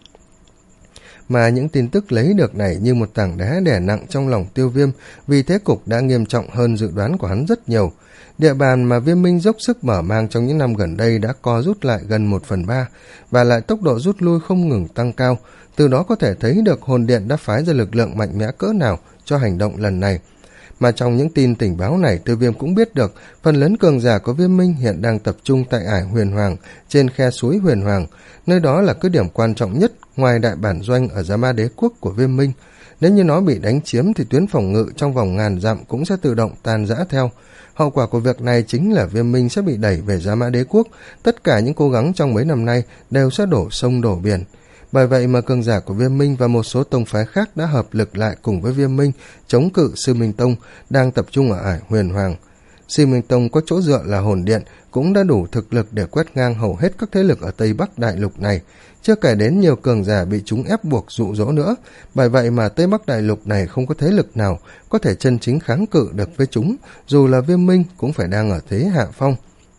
Mà những tin tức lấy được này như một tảng đá đè nặng trong lòng Tiêu Viêm, vì thế cục đã nghiêm trọng hơn dự đoán của hắn rất nhiều. Địa bàn mà Viêm Minh dốc sức mở mang trong những năm gần đây đã co rút lại gần một phần ba, và lại tốc độ rút lui không ngừng tăng cao, từ đó có thể thấy được hồn điện đã phái ra lực lượng mạnh mẽ cỡ nào cho hành động lần này. Mà trong những tin tình báo này, Tiêu Viêm cũng biết được phần lớn cường giả của Viêm Minh hiện đang tập trung tại ải Huyền Hoàng, trên khe suối Huyền Hoàng, nơi đó là cứ điểm quan trọng nhất ngoài đại bản doanh ở Giá Ma Đế Quốc của Viêm Minh. Nếu như nó bị đánh chiếm thì tuyến phòng ngự trong vòng ngàn dặm cũng sẽ tự động tan rã theo. Hậu quả của việc này chính là Viêm Minh sẽ bị đẩy về Giá Ma Đế Quốc, tất cả những cố gắng trong mấy năm nay đều sẽ đổ sông đổ biển. Bởi vậy mà cường giả của Viêm Minh và một số tông phái khác đã hợp lực lại cùng với Viêm Minh chống cự Sư Minh Tông đang tập trung ở ải Huyền Hoàng. Sư Minh Tông có chỗ dựa là hồn điện cũng đã đủ thực lực để quét ngang hầu hết các thế lực ở Tây Bắc Đại Lục này, chưa kể đến nhiều cường giả bị chúng ép buộc dụ dỗ nữa. Bởi vậy mà Tây Bắc Đại Lục này không có thế lực nào có thể chân chính kháng cự được với chúng, dù là Viêm Minh cũng phải đang ở thế hạ phong.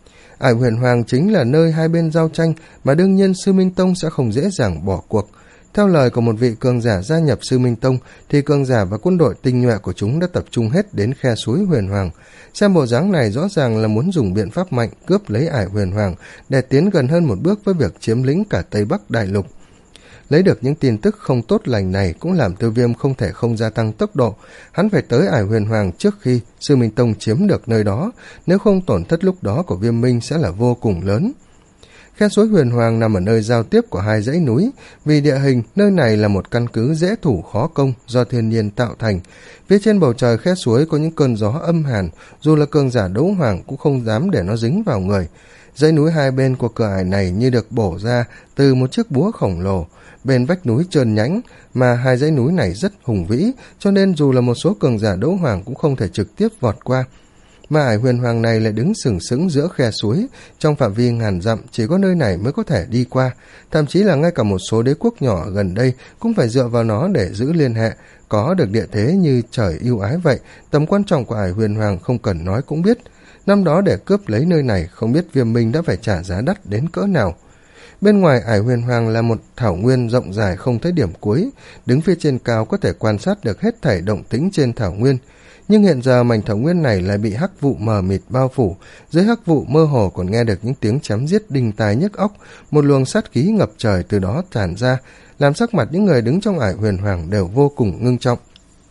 Ải Huyền Hoàng chính là nơi hai bên giao tranh, mà đương nhiên Sư Minh Tông sẽ không dễ dàng bỏ cuộc. Theo lời của một vị cường giả gia nhập Sư Minh Tông, thì cường giả và quân đội tinh nhuệ của chúng đã tập trung hết đến khe suối Huyền Hoàng. Xem bộ dáng này rõ ràng là muốn dùng biện pháp mạnh cướp lấy ải Huyền Hoàng để tiến gần hơn một bước với việc chiếm lĩnh cả Tây Bắc Đại Lục. Lấy được những tin tức không tốt lành này cũng làm Tiêu Viêm không thể không gia tăng tốc độ. Hắn phải tới ải Huyền Hoàng trước khi Sư Minh Tông chiếm được nơi đó, nếu không tổn thất lúc đó của Viêm Minh sẽ là vô cùng lớn. Khe suối Huyền Hoàng nằm ở nơi giao tiếp của hai dãy núi, vì địa hình nơi này là một căn cứ dễ thủ khó công do thiên nhiên tạo thành. Phía trên bầu trời khe suối có những cơn gió âm hàn, dù là cường giả đấu hoàng cũng không dám để nó dính vào người. Dãy núi hai bên của cửa ải này như được bổ ra từ một chiếc búa khổng lồ, bên vách núi trơn nhẵn, mà hai dãy núi này rất hùng vĩ, cho nên dù là một số cường giả đấu hoàng cũng không thể trực tiếp vọt qua. Mà ải Huyền Hoàng này lại đứng sừng sững giữa khe suối, trong phạm vi ngàn dặm chỉ có nơi này mới có thể đi qua, thậm chí là ngay cả một số đế quốc nhỏ gần đây cũng phải dựa vào nó để giữ liên hệ. Có được địa thế như trời ưu ái vậy, tầm quan trọng của ải Huyền Hoàng không cần nói cũng biết. Năm đó để cướp lấy nơi này, không biết Viêm Minh đã phải trả giá đắt đến cỡ nào. Bên ngoài ải Huyền Hoàng là một thảo nguyên rộng dài không thấy điểm cuối, đứng phía trên cao có thể quan sát được hết thảy động tĩnh trên thảo nguyên. Nhưng hiện giờ mảnh thảo nguyên này lại bị hắc vụ mờ mịt bao phủ, dưới hắc vụ mơ hồ còn nghe được những tiếng chém giết đinh tai nhức óc, một luồng sát khí ngập trời từ đó tràn ra, làm sắc mặt những người đứng trong ải Huyền Hoàng đều vô cùng ngưng trọng.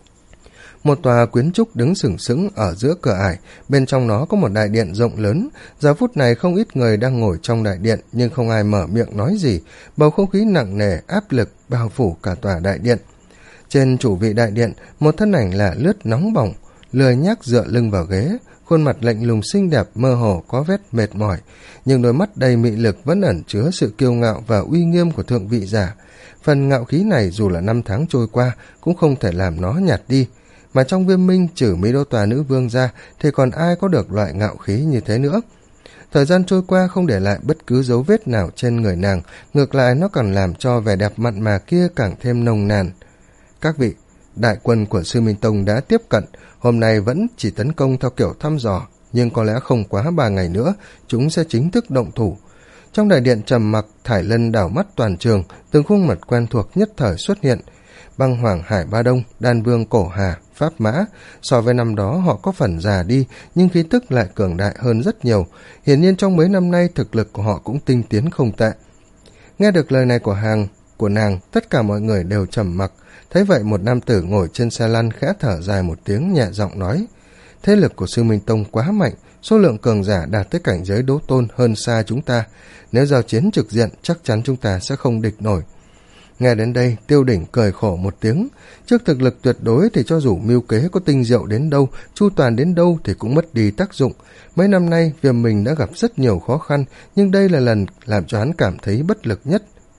Một tòa quyến trúc đứng sừng sững ở giữa cửa ải, bên trong nó có một đại điện rộng lớn. Giờ phút này không ít người đang ngồi trong đại điện, nhưng không ai mở miệng nói gì, bầu không khí nặng nề áp lực bao phủ cả tòa đại điện. Trên chủ vị đại điện, một thân ảnh lạ lướt nóng bỏng, lười nhác dựa lưng vào ghế, khuôn mặt lạnh lùng xinh đẹp mơ hồ có vết mệt mỏi, nhưng đôi mắt đầy mị lực vẫn ẩn chứa sự kiêu ngạo và uy nghiêm của thượng vị giả. Phần ngạo khí này dù là năm tháng trôi qua cũng không thể làm nó nhạt đi, mà trong Viêm Minh trừ Mỹ Đô Tòa nữ vương ra thì còn ai có được loại ngạo khí như thế nữa. Thời gian trôi qua không để lại bất cứ dấu vết nào trên người nàng, ngược lại nó còn làm cho vẻ đẹp mặn mà kia càng thêm nồng nàn. Các vị, đại quân của Sư Minh Tông đã tiếp cận, hôm nay vẫn chỉ tấn công theo kiểu thăm dò, nhưng có lẽ không quá ba ngày nữa chúng sẽ chính thức động thủ. Trong đại điện trầm mặc, Thải Lân đảo mắt toàn trường, từng khuôn mặt quen thuộc nhất thời xuất hiện. Băng Hoàng Hải Ba Đông, Đan Vương Cổ Hà, Pháp Mã, so với năm đó họ có phần già đi, nhưng khí tức lại cường đại hơn rất nhiều. Hiển nhiên trong mấy năm nay thực lực của họ cũng tinh tiến không tệ. Nghe được lời này của hàng của nàng, tất cả mọi người đều trầm mặc. Thấy vậy, một nam tử ngồi trên xe lăn khẽ thở dài một tiếng, nhẹ giọng nói: thế lực của Sư Minh Tông quá mạnh, số lượng cường giả đạt tới cảnh giới đấu tôn hơn xa chúng ta. Nếu giao chiến trực diện, chắc chắn chúng ta sẽ không địch nổi. Nghe đến đây, Tiêu Đỉnh cười khổ một tiếng. Trước thực lực tuyệt đối thì cho dù mưu kế có tinh diệu đến đâu, chu toàn đến đâu thì cũng mất đi tác dụng. Mấy năm nay, Viêm Minh đã gặp rất nhiều khó khăn, nhưng đây là lần làm cho hắn cảm thấy bất lực nhất.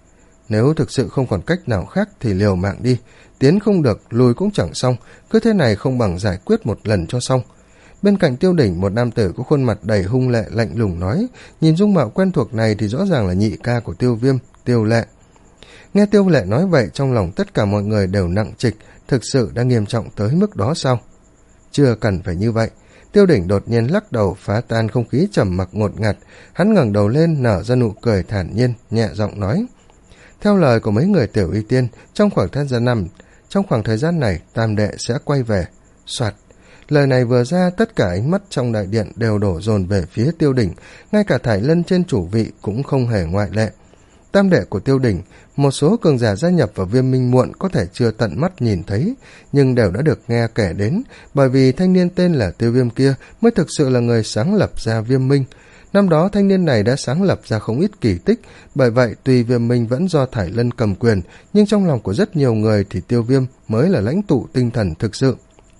nếu thực sự không còn cách nào khác thì liều mạng đi, tiến không được, lùi cũng chẳng xong, cứ thế này không bằng giải quyết một lần cho xong. Bên cạnh Tiêu Đỉnh, một nam tử có khuôn mặt đầy hung lệ lạnh lùng nói, nhìn dung mạo quen thuộc này thì rõ ràng là nhị ca của Tiêu Viêm, Tiêu Lệ. Nghe Tiêu Lệ nói vậy, trong lòng tất cả mọi người đều nặng trịch, thực sự đã nghiêm trọng tới mức đó sao? Chưa cần phải như vậy. Tiêu Đỉnh đột nhiên lắc đầu, phá tan không khí trầm mặc ngột ngạt, hắn ngẩng đầu lên nở ra nụ cười thản nhiên, nhẹ giọng nói: theo lời của mấy người tiểu y tiên, trong khoảng thời gian năm, trong khoảng thời gian này Tam đệ sẽ quay về. Soạt. Lời này vừa ra, tất cả ánh mắt trong đại điện đều đổ dồn về phía Tiêu Đỉnh, ngay cả Thải Lân trên chủ vị cũng không hề ngoại lệ. Tam đệ của Tiêu Đỉnh, một số cường giả gia nhập vào Viêm Minh muộn có thể chưa tận mắt nhìn thấy, nhưng đều đã được nghe kể đến, bởi vì thanh niên tên là Tiêu Viêm kia mới thực sự là người sáng lập ra Viêm Minh. Năm đó thanh niên này đã sáng lập ra không ít kỳ tích, bởi vậy tuy Viêm Minh vẫn do Thải Lân cầm quyền, nhưng trong lòng của rất nhiều người thì Tiêu Viêm mới là lãnh tụ tinh thần thực sự.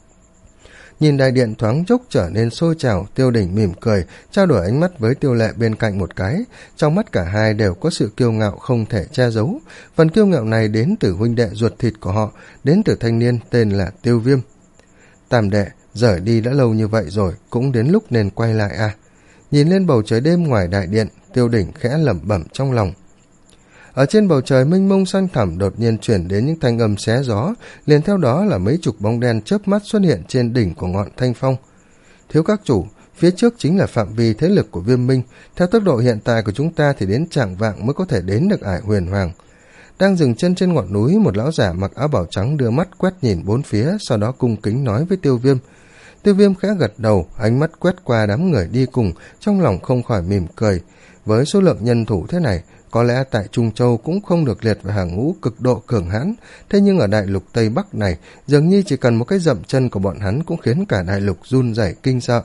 Nhìn đại điện thoáng chốc trở nên sôi trào, Tiêu Đỉnh mỉm cười, trao đổi ánh mắt với Tiêu Lệ bên cạnh một cái. Trong mắt cả hai đều có sự kiêu ngạo không thể che giấu. Phần kiêu ngạo này đến từ huynh đệ ruột thịt của họ, đến từ thanh niên tên là Tiêu Viêm. Tam đệ, rời đi đã lâu như vậy rồi, cũng đến lúc nên quay lại à? Nhìn lên bầu trời đêm ngoài đại điện, Tiêu Đỉnh khẽ lẩm bẩm trong lòng. Ở trên bầu trời mênh mông xanh thẳm đột nhiên chuyển đến những thanh âm xé gió, liền theo đó là mấy chục bóng đen chớp mắt xuất hiện trên đỉnh của ngọn thanh phong. Thiếu các chủ, phía trước chính là phạm vi thế lực của Viêm Minh, theo tốc độ hiện tại của chúng ta thì đến chạng vạng mới có thể đến được Ải Huyền Hoàng. Đang dừng chân trên ngọn núi, một lão giả mặc áo bào trắng đưa mắt quét nhìn bốn phía, sau đó cung kính nói với Tiêu Viêm. Tiêu Viêm khẽ gật đầu, ánh mắt quét qua đám người đi cùng, trong lòng không khỏi mỉm cười. Với số lượng nhân thủ thế này, có lẽ tại Trung Châu cũng không được liệt vào hàng ngũ cực độ cường hãn, thế nhưng ở đại lục Tây Bắc này, dường như chỉ cần một cái dậm chân của bọn hắn cũng khiến cả đại lục run rẩy kinh sợ.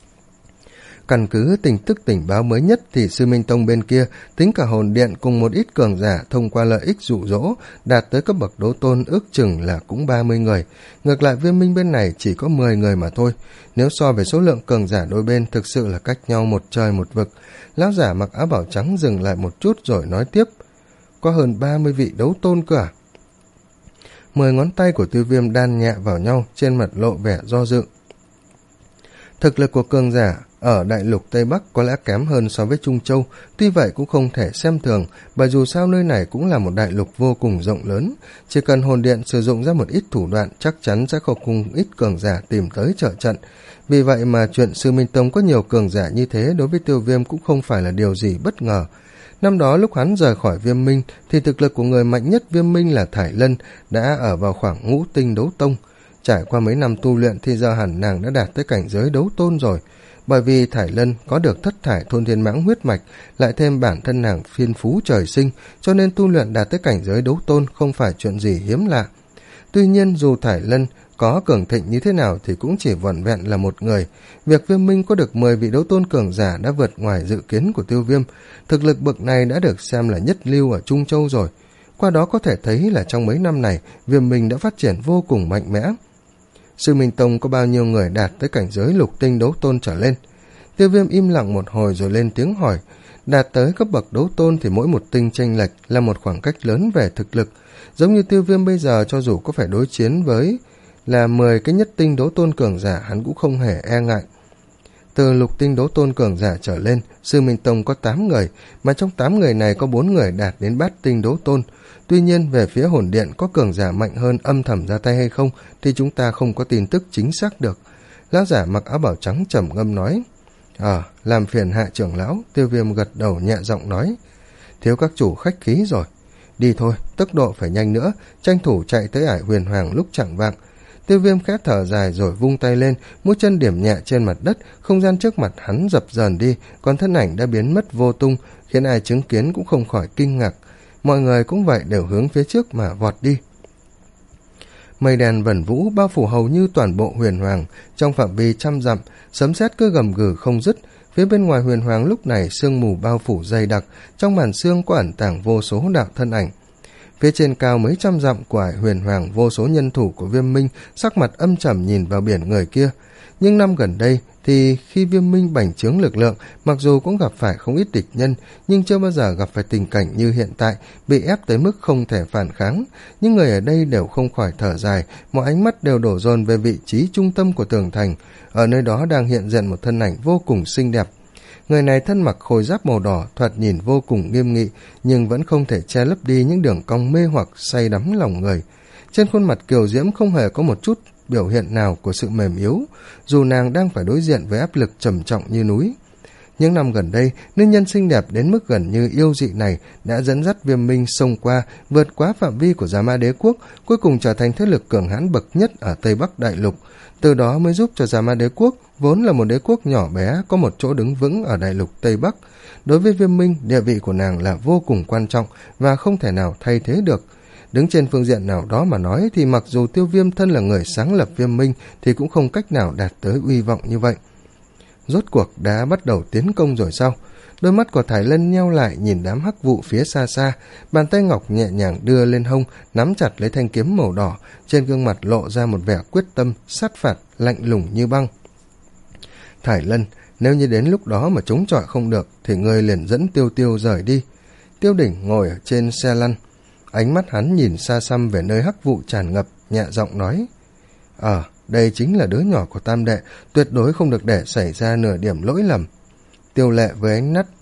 Căn cứ tin tức tình báo mới nhất thì Sư Minh Tông bên kia tính cả hồn điện cùng một ít cường giả thông qua lợi ích dụ dỗ đạt tới cấp bậc đấu tôn ước chừng là cũng ba mươi người. Ngược lại Viêm Minh bên này chỉ có mười người mà thôi. Nếu so về số lượng cường giả đôi bên thực sự là cách nhau một trời một vực. Lão giả mặc áo bào trắng dừng lại một chút rồi nói tiếp. Có hơn ba mươi vị đấu tôn cơ à? Mười ngón tay của Tiêu Viêm đan nhẹ vào nhau, trên mặt lộ vẻ do dự. Thực lực của cường giả ở đại lục Tây Bắc có lẽ kém hơn so với Trung Châu, tuy vậy cũng không thể xem thường, bởi dù sao nơi này cũng là một đại lục vô cùng rộng lớn, chỉ cần hồn điện sử dụng ra một ít thủ đoạn chắc chắn sẽ có cùng ít cường giả tìm tới trợ trận. Vì vậy mà chuyện Sư Minh Tông có nhiều cường giả như thế đối với Tiêu Viêm cũng không phải là điều gì bất ngờ. Năm đó lúc hắn rời khỏi Viêm Minh thì thực lực của người mạnh nhất Viêm Minh là Thải Lân đã ở vào khoảng ngũ tinh đấu tông. Trải qua mấy năm tu luyện thì giờ hẳn nàng đã đạt tới cảnh giới đấu tôn rồi. Bởi vì Thải Lân có được thất thải thôn thiên mãng huyết mạch, lại thêm bản thân nàng phiên phú trời sinh, cho nên tu luyện đạt tới cảnh giới đấu tôn không phải chuyện gì hiếm lạ. Tuy nhiên dù Thải Lân có cường thịnh như thế nào thì cũng chỉ vỏn vẹn là một người. Việc Viêm Minh có được mười vị đấu tôn cường giả đã vượt ngoài dự kiến của Tiêu Viêm. Thực lực bậc này đã được xem là nhất lưu ở Trung Châu rồi. Qua đó có thể thấy là trong mấy năm này, Viêm Minh đã phát triển vô cùng mạnh mẽ. Sư Minh Tông có bao nhiêu người đạt tới cảnh giới lục tinh đấu tôn trở lên? Tiêu Viêm im lặng một hồi rồi lên tiếng hỏi. Đạt tới cấp bậc đấu tôn thì mỗi một tinh chênh lệch là một khoảng cách lớn về thực lực. Giống như Tiêu Viêm bây giờ cho dù có phải đối chiến với là mười cái nhất tinh đấu tôn cường giả, hắn cũng không hề e ngại. Từ lục tinh đấu tôn cường giả trở lên, Sư Minh Tông có tám người, mà trong tám người này có bốn người đạt đến bát tinh đấu tôn. Tuy nhiên về phía hồn điện có cường giả mạnh hơn âm thầm ra tay hay không thì chúng ta không có tin tức chính xác được. Lão giả mặc áo bào trắng trầm ngâm nói. Ờ, làm phiền hạ trưởng lão. Tiêu Viêm gật đầu nhẹ giọng nói. Thiếu các chủ khách khí rồi. Đi thôi, tốc độ phải nhanh nữa, tranh thủ chạy tới Ải Huyền Hoàng lúc chạng vạng. Tiêu Viêm khẽ thở dài rồi vung tay lên, mũi chân điểm nhẹ trên mặt đất, không gian trước mặt hắn dập dờn đi, còn thân ảnh đã biến mất vô tung, khiến ai chứng kiến cũng không khỏi kinh ngạc. Mọi người cũng vậy đều hướng phía trước mà vọt đi. Mây đèn vẩn vũ bao phủ hầu như toàn bộ Huyền Hoàng, trong phạm vi trăm dặm, sấm sét cứ gầm gừ không dứt. Phía bên ngoài Huyền Hoàng lúc này sương mù bao phủ dày đặc, trong màn sương có ẩn tàng vô số đạo thân ảnh. Phía trên cao mấy trăm dặm của Ải Huyền Hoàng, vô số nhân thủ của Viêm Minh sắc mặt âm trầm nhìn vào biển người kia. Nhưng năm gần đây, thì khi Viêm Minh bành trướng lực lượng, mặc dù cũng gặp phải không ít địch nhân, nhưng chưa bao giờ gặp phải tình cảnh như hiện tại, bị ép tới mức không thể phản kháng. Những người ở đây đều không khỏi thở dài, mọi ánh mắt đều đổ dồn về vị trí trung tâm của tường thành. Ở nơi đó đang hiện diện một thân ảnh vô cùng xinh đẹp. Người này thân mặc khôi giáp màu đỏ, thoạt nhìn vô cùng nghiêm nghị, nhưng vẫn không thể che lấp đi những đường cong mê hoặc say đắm lòng người. Trên khuôn mặt kiều diễm không hề có một chút biểu hiện nào của sự mềm yếu, dù nàng đang phải đối diện với áp lực trầm trọng như núi. Những năm gần đây, nữ nhân xinh đẹp đến mức gần như yêu dị này đã dẫn dắt Viêm Minh xông qua, vượt quá phạm vi của Gia Ma Đế Quốc, cuối cùng trở thành thế lực cường hãn bậc nhất ở Tây Bắc Đại Lục. Từ đó mới giúp cho Gia Ma Đế Quốc, vốn là một đế quốc nhỏ bé, có một chỗ đứng vững ở Đại Lục Tây Bắc. Đối với Viêm Minh, địa vị của nàng là vô cùng quan trọng và không thể nào thay thế được. Đứng trên phương diện nào đó mà nói thì mặc dù Tiêu Viêm thân là người sáng lập Viêm Minh thì cũng không cách nào đạt tới uy vọng như vậy. Rốt cuộc đã bắt đầu tiến công rồi sao? Đôi mắt của Thải Lân nheo lại nhìn đám hắc vụ phía xa xa, bàn tay ngọc nhẹ nhàng đưa lên hông, nắm chặt lấy thanh kiếm màu đỏ, trên gương mặt lộ ra một vẻ quyết tâm, sát phạt, lạnh lùng như băng. Thải Lân, nếu như đến lúc đó mà chống chọi không được thì ngươi liền dẫn Tiêu Tiêu rời đi. Tiêu Đỉnh ngồi ở trên xe lăn, ánh mắt hắn nhìn xa xăm về nơi hắc vụ tràn ngập, nhẹ giọng nói: Ờ, đây chính là đứa nhỏ của Tam Đệ, tuyệt đối không được để xảy ra nửa điểm lỗi lầm. Tiêu Lệ với ánh nắt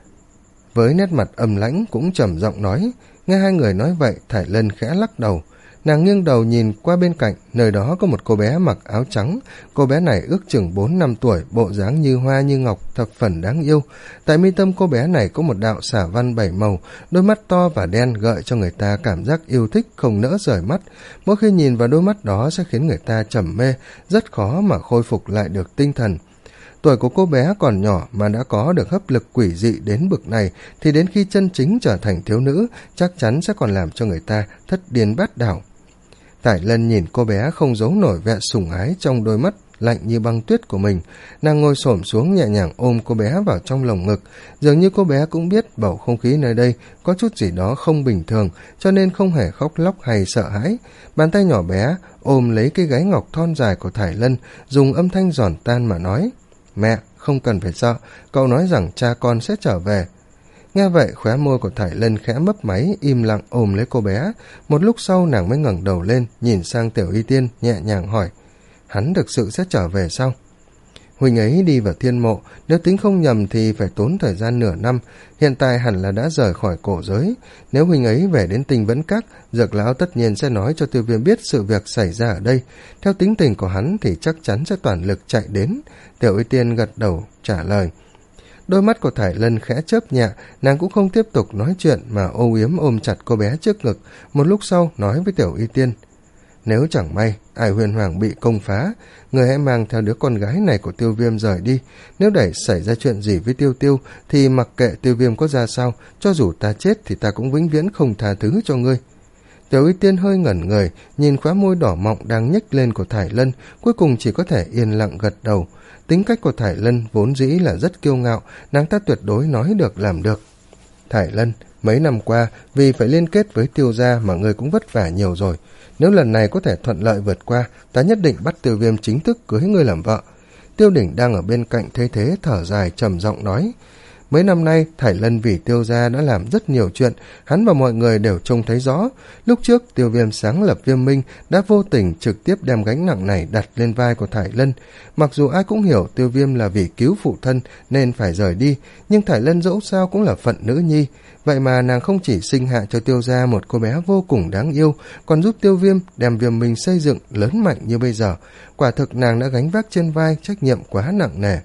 với nét mặt âm lãnh cũng trầm giọng nói. Nghe hai người nói vậy, Thải Lân khẽ lắc đầu. Nàng nghiêng đầu nhìn qua bên cạnh, nơi đó có một cô bé mặc áo trắng. Cô bé này ước chừng bốn năm tuổi, bộ dáng như hoa như ngọc, thập phần đáng yêu. Tại mi tâm cô bé này có một đạo xả văn bảy màu, đôi mắt to và đen gợi cho người ta cảm giác yêu thích không nỡ rời mắt. Mỗi khi nhìn vào đôi mắt đó sẽ khiến người ta trầm mê, rất khó mà khôi phục lại được tinh thần. Tuổi của cô bé còn nhỏ mà đã có được hấp lực quỷ dị đến bực này thì đến khi chân chính trở thành thiếu nữ chắc chắn sẽ còn làm cho người ta thất điên bát đảo. Thải Lân nhìn cô bé không giấu nổi vẻ sủng ái trong đôi mắt lạnh như băng tuyết của mình. Nàng ngồi xổm xuống nhẹ nhàng ôm cô bé vào trong lồng ngực. Dường như cô bé cũng biết bầu không khí nơi đây có chút gì đó không bình thường, cho nên không hề khóc lóc hay sợ hãi. Bàn tay nhỏ bé ôm lấy cái gáy ngọc thon dài của Thải Lân, dùng âm thanh giòn tan mà nói: Mẹ, không cần phải sợ, cậu nói rằng cha con sẽ trở về. Nghe vậy, khóe môi của Thải Lân khẽ mấp máy, im lặng ôm lấy cô bé. Một lúc sau nàng mới ngẩng đầu lên, nhìn sang Tiểu Y Tiên, nhẹ nhàng hỏi: Hắn thực sự sẽ trở về sao? Huynh ấy đi vào thiên mộ, nếu tính không nhầm thì phải tốn thời gian nửa năm, hiện tại hẳn là đã rời khỏi cổ giới. Nếu huynh ấy về đến Tinh Vẫn Các, Dược lão tất nhiên sẽ nói cho Tiêu Viêm biết sự việc xảy ra ở đây. Theo tính tình của hắn thì chắc chắn sẽ toàn lực chạy đến. Tiểu Y Tiên gật đầu trả lời. Đôi mắt của Thải Lân khẽ chớp nhẹ, nàng cũng không tiếp tục nói chuyện mà âu yếm ôm chặt cô bé trước ngực. Một lúc sau nói với Tiểu Y Tiên: Nếu chẳng may Ải Huyền Hoàng bị công phá, người hãy mang theo đứa con gái này của Tiêu Viêm rời đi. Nếu để xảy ra chuyện gì với Tiêu Tiêu thì mặc kệ Tiêu Viêm có ra sao, cho dù ta chết thì ta cũng vĩnh viễn không tha thứ cho ngươi. Tiểu Y Tiên hơi ngẩn người, nhìn khóe môi đỏ mọng đang nhếch lên của Thải Lân, cuối cùng chỉ có thể yên lặng gật đầu. Tính cách của Thải Lân vốn dĩ là rất kiêu ngạo, nàng ta tuyệt đối nói được làm được. Thải Lân, mấy năm qua vì phải liên kết với Tiêu gia mà ngươi cũng vất vả nhiều rồi. Nếu lần này có thể thuận lợi vượt qua, ta nhất định bắt Tiêu Viêm chính thức cưới ngươi làm vợ. Tiêu Đỉnh đang ở bên cạnh thấy thế thở dài trầm giọng nói. Mấy năm nay, Thải Lân vì Tiêu gia đã làm rất nhiều chuyện, hắn và mọi người đều trông thấy rõ. Lúc trước, Tiêu Viêm sáng lập Viêm Minh đã vô tình trực tiếp đem gánh nặng này đặt lên vai của Thải Lân. Mặc dù ai cũng hiểu Tiêu Viêm là vì cứu phụ thân nên phải rời đi, nhưng Thải Lân dẫu sao cũng là phận nữ nhi. Vậy mà nàng không chỉ sinh hạ cho Tiêu gia một cô bé vô cùng đáng yêu, còn giúp Tiêu Viêm đem Viêm Minh xây dựng lớn mạnh như bây giờ. Quả thực nàng đã gánh vác trên vai trách nhiệm quá nặng nề.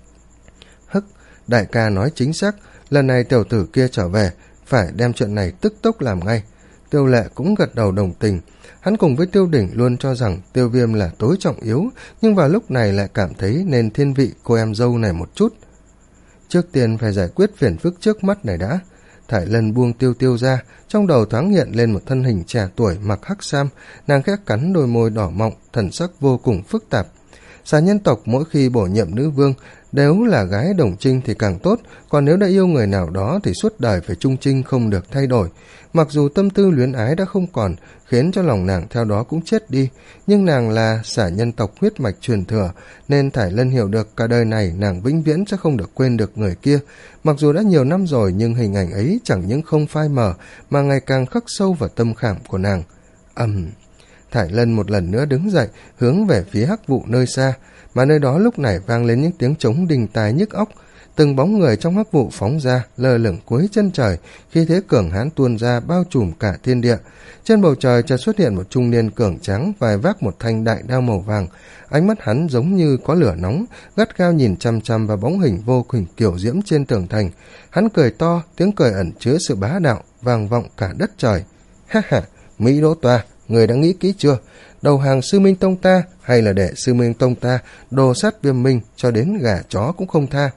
Hức, đại ca nói chính xác, lần này tiểu tử kia trở về, phải đem chuyện này tức tốc làm ngay. Tiêu Lệ cũng gật đầu đồng tình. Hắn cùng với Tiêu Đỉnh luôn cho rằng Tiêu Viêm là tối trọng yếu, nhưng vào lúc này lại cảm thấy nên thiên vị cô em dâu này một chút. Trước tiên phải giải quyết phiền phức trước mắt này đã. Thải Lân buông Tiêu Tiêu ra, trong đầu thoáng hiện lên một thân hình trẻ tuổi mặc hắc sam, nàng khẽ cắn đôi môi đỏ mọng, thần sắc vô cùng phức tạp. Xà nhân tộc mỗi khi bổ nhiệm nữ vương, nếu là gái đồng trinh thì càng tốt, còn nếu đã yêu người nào đó thì suốt đời phải trung trinh không được thay đổi. Mặc dù tâm tư luyến ái đã không còn, khiến cho lòng nàng theo đó cũng chết đi, nhưng nàng là xà nhân tộc huyết mạch truyền thừa, nên Thải Lân hiểu được cả đời này nàng vĩnh viễn sẽ không được quên được người kia. Mặc dù đã nhiều năm rồi nhưng hình ảnh ấy chẳng những không phai mờ mà ngày càng khắc sâu vào tâm khảm của nàng. ầm um, Thải Lân một lần nữa đứng dậy, hướng về phía hắc vụ nơi xa, mà nơi đó lúc này vang lên những tiếng trống đinh tai nhức óc. Từng bóng người trong hắc vụ phóng ra, lơ lửng cuối chân trời, khi thế cường hãn tuôn ra bao trùm cả thiên địa. Trên bầu trời chợt xuất hiện một trung niên cường tráng, vai vác một thanh đại đao màu vàng. Ánh mắt hắn giống như có lửa nóng, gắt gao nhìn chăm chăm vào bóng hình vô cùng kiểu diễm trên tường thành. Hắn cười to, tiếng cười ẩn chứa sự bá đạo, vang vọng cả đất trời. Ha ha, Mỹ Đỗ Toa, người đã nghĩ kỹ chưa? Đầu hàng Sư Minh Tông ta, hay là để Sư Minh Tông ta đồ sát Viêm Minh cho đến gà chó cũng không tha?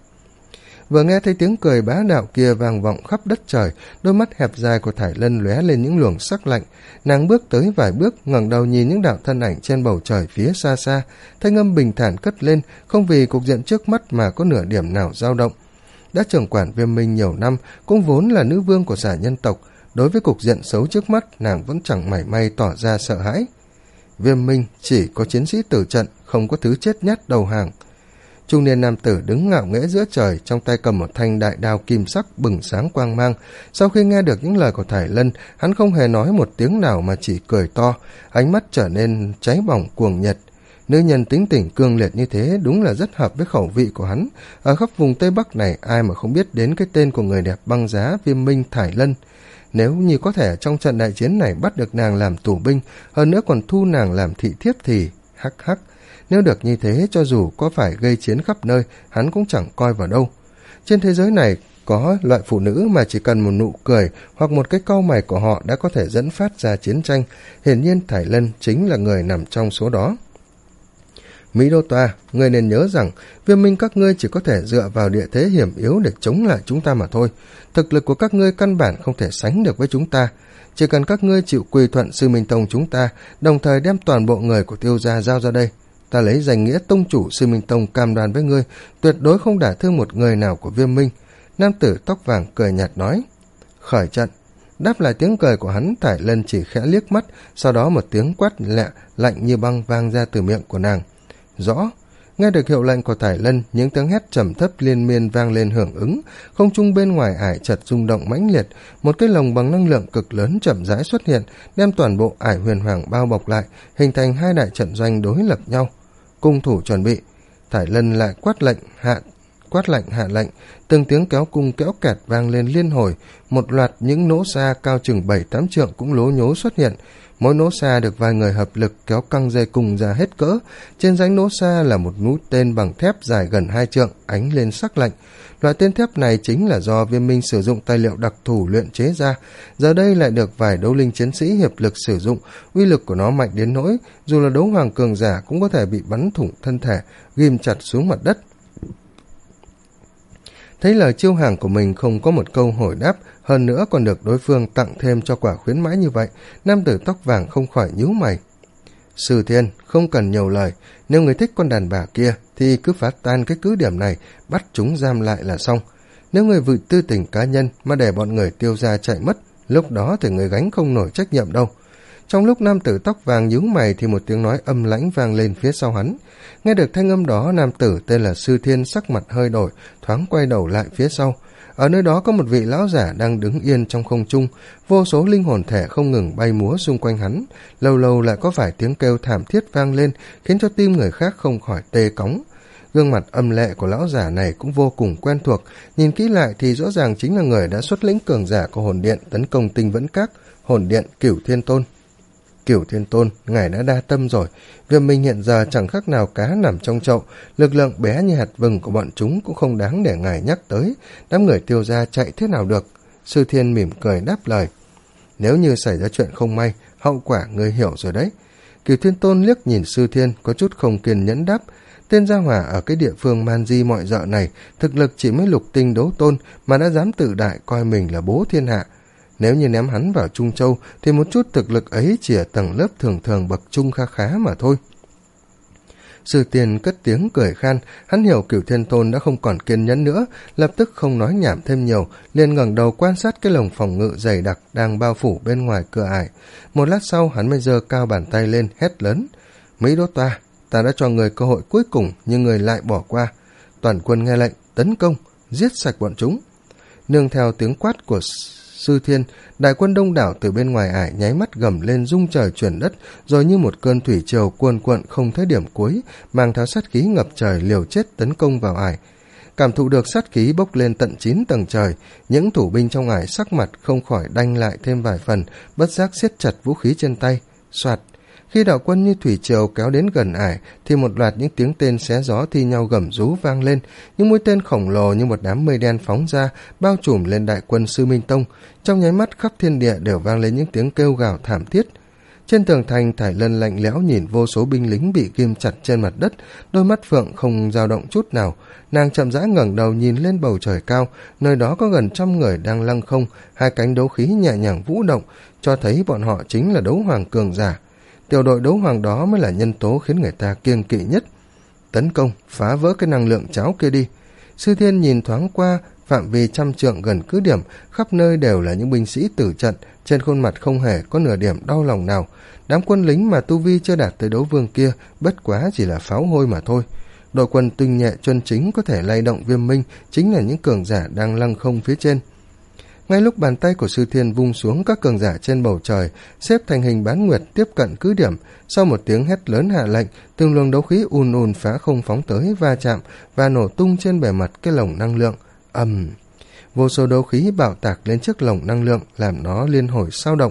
Vừa nghe thấy tiếng cười bá đạo kia vang vọng khắp đất trời, đôi mắt hẹp dài của Thải Lân lóe lên những luồng sắc lạnh. Nàng bước tới vài bước, ngẩng đầu nhìn những đạo thân ảnh trên bầu trời phía xa xa, thanh âm bình thản cất lên, không vì cục diện trước mắt mà có nửa điểm nào dao động. Đã trưởng quản Viêm Minh nhiều năm, cũng vốn là nữ vương của xà nhân tộc, đối với cục diện xấu trước mắt nàng vẫn chẳng mảy may tỏ ra sợ hãi. Viêm Minh chỉ có chiến sĩ tử trận, không có thứ chết nhát đầu hàng. Trung niên nam tử đứng ngạo nghễ giữa trời, trong tay cầm một thanh đại đao kim sắc bừng sáng quang mang. Sau khi nghe được những lời của Thải Lân, hắn không hề nói một tiếng nào mà chỉ cười to, ánh mắt trở nên cháy bỏng cuồng nhiệt. Nữ nhân tính tình cương liệt như thế đúng là rất hợp với khẩu vị của hắn. Ở khắp vùng Tây Bắc này, ai mà không biết đến cái tên của người đẹp băng giá Viêm Minh Thải Lân. Nếu như có thể trong trận đại chiến này bắt được nàng làm tù binh, hơn nữa còn thu nàng làm thị thiếp thì hắc hắc. Nếu được như thế, cho dù có phải gây chiến khắp nơi, hắn cũng chẳng coi vào đâu. Trên thế giới này có loại phụ nữ mà chỉ cần một nụ cười hoặc một cái cau mày của họ đã có thể dẫn phát ra chiến tranh. Hiển nhiên Thải Lân chính là người nằm trong số đó. Mỹ Đô Toa, ngươi nên nhớ rằng Viêm Minh các ngươi chỉ có thể dựa vào địa thế hiểm yếu để chống lại chúng ta mà thôi. Thực lực của các ngươi căn bản không thể sánh được với chúng ta. Chỉ cần các ngươi chịu quy thuận Sư Minh Tông chúng ta, đồng thời đem toàn bộ người của Tiêu gia giao ra đây, ta lấy danh nghĩa tông chủ Sư Minh Tông cam đoan với ngươi, tuyệt đối không đả thương một người nào của Viêm Minh. Nam tử tóc vàng cười nhạt nói. Khởi trận. Đáp lại tiếng cười của hắn, Thải Lân chỉ khẽ liếc mắt, sau đó một tiếng quát lẹ lạnh như băng vang ra từ miệng của nàng. Rõ. Nghe được hiệu lệnh của Thải Lân, những tiếng hét trầm thấp liên miên vang lên hưởng ứng. Không trung bên ngoài ải chợt rung động mãnh liệt, một cái lồng bằng năng lượng cực lớn chậm rãi xuất hiện, đem toàn bộ ải huyền hoàng bao bọc lại, hình thành hai đại trận doanh đối lập nhau. Cung thủ chuẩn bị. Thải Lân lại quát lệnh hạ quát lệnh hạ lệnh, từng tiếng kéo cung kéo kẹt vang lên liên hồi, một loạt những nỗ xa cao chừng bảy tám trượng cũng lố nhố xuất hiện. Mỗi nỗ xa được vài người hợp lực kéo căng dây cung ra hết cỡ. Trên rãnh nỗ xa là một mũi tên bằng thép dài gần hai trượng, ánh lên sắc lạnh. Loại tên thép này chính là do Viêm Minh sử dụng tài liệu đặc thù luyện chế ra. Giờ đây lại được vài đấu linh chiến sĩ hiệp lực sử dụng. Uy lực của nó mạnh đến nỗi dù là đấu hoàng cường giả cũng có thể bị bắn thủng thân thể, ghim chặt xuống mặt đất. Thấy lời chiêu hàng của mình không có một câu hồi đáp, hơn nữa còn được đối phương tặng thêm cho quả khuyến mãi như vậy, nam tử tóc vàng không khỏi nhíu mày. Sư Thiên, không cần nhiều lời, nếu người thích con đàn bà kia thì cứ phá tan cái cứ điểm này, bắt chúng giam lại là xong. Nếu người vì tư tình cá nhân mà để bọn người Tiêu gia chạy mất, lúc đó thì người gánh không nổi trách nhiệm đâu. Trong lúc nam tử tóc vàng nhíu mày thì một tiếng nói âm lãnh vang lên phía sau hắn. Nghe được thanh âm đó, nam tử tên là Sư Thiên sắc mặt hơi đổi, thoáng quay đầu lại phía sau. Ở nơi đó có một vị lão giả đang đứng yên trong không trung, vô số linh hồn thể không ngừng bay múa xung quanh hắn, lâu lâu lại có vài tiếng kêu thảm thiết vang lên, khiến cho tim người khác không khỏi tê cóng. Gương mặt âm lệ của lão giả này cũng vô cùng quen thuộc, nhìn kỹ lại thì rõ ràng chính là người đã xuất lĩnh cường giả của hồn điện tấn công Tinh Vẫn Các, hồn điện Cửu Thiên Tôn. Cửu Thiên Tôn, ngài đã đa tâm rồi. Viêm Minh hiện giờ chẳng khác nào cá nằm trong chậu, lực lượng bé như hạt vừng của bọn chúng cũng không đáng để ngài nhắc tới. Đám người Tiêu gia chạy thế nào được? Sư Thiên mỉm cười đáp lời. Nếu như xảy ra chuyện không may, hậu quả ngươi hiểu rồi đấy. Cửu Thiên Tôn liếc nhìn Sư Thiên, có chút không kiên nhẫn đáp. Tên gia hỏa ở cái địa phương man di mọi dợ này, thực lực chỉ mới lục tinh đấu tôn mà đã dám tự đại coi mình là bố thiên hạ. Nếu như ném hắn vào Trung Châu thì một chút thực lực ấy chỉ ở tầng lớp thường thường bậc trung khá khá mà thôi. Sư Tiên cất tiếng cười khan, hắn hiểu Cửu Thiên Tôn đã không còn kiên nhẫn nữa, lập tức không nói nhảm thêm nhiều, liền ngẩng đầu quan sát cái lồng phòng ngự dày đặc đang bao phủ bên ngoài cửa ải. Một lát sau hắn mới giơ cao bàn tay lên hét lớn: Mỹ Đỗ Toa, ta đã cho người cơ hội cuối cùng nhưng người lại bỏ qua. Toàn quân nghe lệnh, tấn công, giết sạch bọn chúng. Nương theo tiếng quát của Sư Thiên, đại quân đông đảo từ bên ngoài ải nháy mắt gầm lên rung trời chuyển đất, rồi như một cơn thủy triều cuồn cuộn không thấy điểm cuối, mang theo sát khí ngập trời liều chết tấn công vào ải. Cảm thụ được sát khí bốc lên tận chín tầng trời, những thủ binh trong ải sắc mặt không khỏi đanh lại thêm vài phần, bất giác siết chặt vũ khí trên tay. Soạt, khi đạo quân như thủy triều kéo đến gần ải, thì một loạt những tiếng tên xé gió thi nhau gầm rú vang lên, những mũi tên khổng lồ như một đám mây đen phóng ra, bao trùm lên đại quân Sư Minh Tông. Trong nháy mắt khắp thiên địa đều vang lên những tiếng kêu gào thảm thiết. Trên tường thành, Thải Lân lạnh lẽo nhìn vô số binh lính bị ghim chặt trên mặt đất, đôi mắt phượng không dao động chút nào. Nàng chậm rãi ngẩng đầu nhìn lên bầu trời cao, nơi đó có gần trăm người đang lăng không, hai cánh đấu khí nhẹ nhàng vũ động, cho thấy bọn họ chính là đấu hoàng cường giả. Tiểu đội đấu hoàng đó mới là nhân tố khiến người ta kiêng kỵ nhất. Tấn công, phá vỡ cái năng lượng cháo kia đi. Sư Thiên nhìn thoáng qua phạm vi trăm trượng gần cứ điểm, khắp nơi đều là những binh sĩ tử trận, trên khuôn mặt không hề có nửa điểm đau lòng nào. Đám quân lính mà tu vi chưa đạt tới đấu vương kia bất quá chỉ là pháo hôi mà thôi. Đội quân tinh nhẹ chân chính có thể lay động Viêm Minh chính là những cường giả đang lăng không phía trên. Ngay lúc bàn tay của Sư Thiên vung xuống, các cường giả trên bầu trời xếp thành hình bán nguyệt tiếp cận cứ điểm. Sau một tiếng hét lớn hạ lệnh, từng luồng đấu khí ùn ùn phá không phóng tới, va chạm và nổ tung trên bề mặt cái lồng năng lượng. Ầm, vô số đấu khí bạo tạc lên chiếc lồng năng lượng, làm nó liên hồi sao động.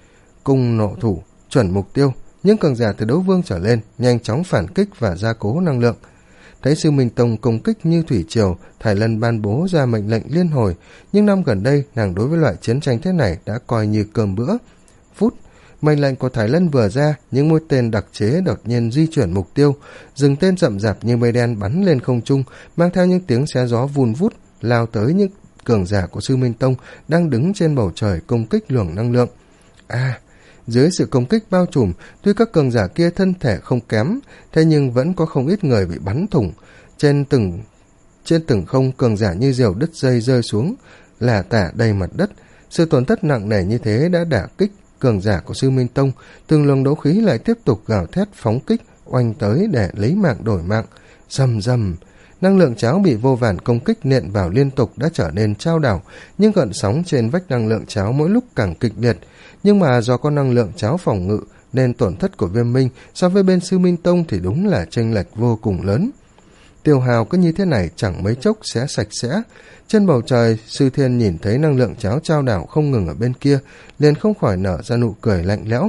Cung nộ thủ, chuẩn mục tiêu. Những cường giả từ đấu vương trở lên nhanh chóng phản kích và gia cố năng lượng. Thấy Sư Minh Tông công kích như thủy triều, Thải Lân ban bố ra mệnh lệnh liên hồi, nhưng năm gần đây nàng đối với loại chiến tranh thế này đã coi như cơm bữa. Phút, mệnh lệnh của Thải Lân vừa ra, những mũi tên đặc chế đột nhiên di chuyển mục tiêu, dừng tên rậm rạp như mây đen bắn lên không trung, mang theo những tiếng xé gió vun vút, lao tới những cường giả của Sư Minh Tông đang đứng trên bầu trời công kích luồng năng lượng. À, dưới sự công kích bao trùm, tuy các cường giả kia thân thể không kém, thế nhưng vẫn có không ít người bị bắn thủng. Trên từng trên từng không, cường giả như diều đứt dây rơi xuống, lả tả đầy mặt đất. Sự tổn thất nặng nề như thế đã đả kích cường giả của Sư Minh Tông, từng luồng đấu khí lại tiếp tục gào thét phóng kích, oanh tới để lấy mạng đổi mạng. Rầm rầm, năng lượng cháo bị vô vàn công kích nện vào liên tục đã trở nên chao đảo, nhưng gợn sóng trên vách năng lượng cháo mỗi lúc càng kịch liệt. Nhưng mà do có năng lượng cháo phòng ngự nên tổn thất của Viêm Minh so với bên Sư Minh Tông thì đúng là chênh lệch vô cùng lớn. Tiêu hào cứ như thế này chẳng mấy chốc sẽ sạch sẽ. Trên bầu trời, Sư Thiên nhìn thấy năng lượng cháo chao đảo không ngừng ở bên kia, liền không khỏi nở ra nụ cười lạnh lẽo.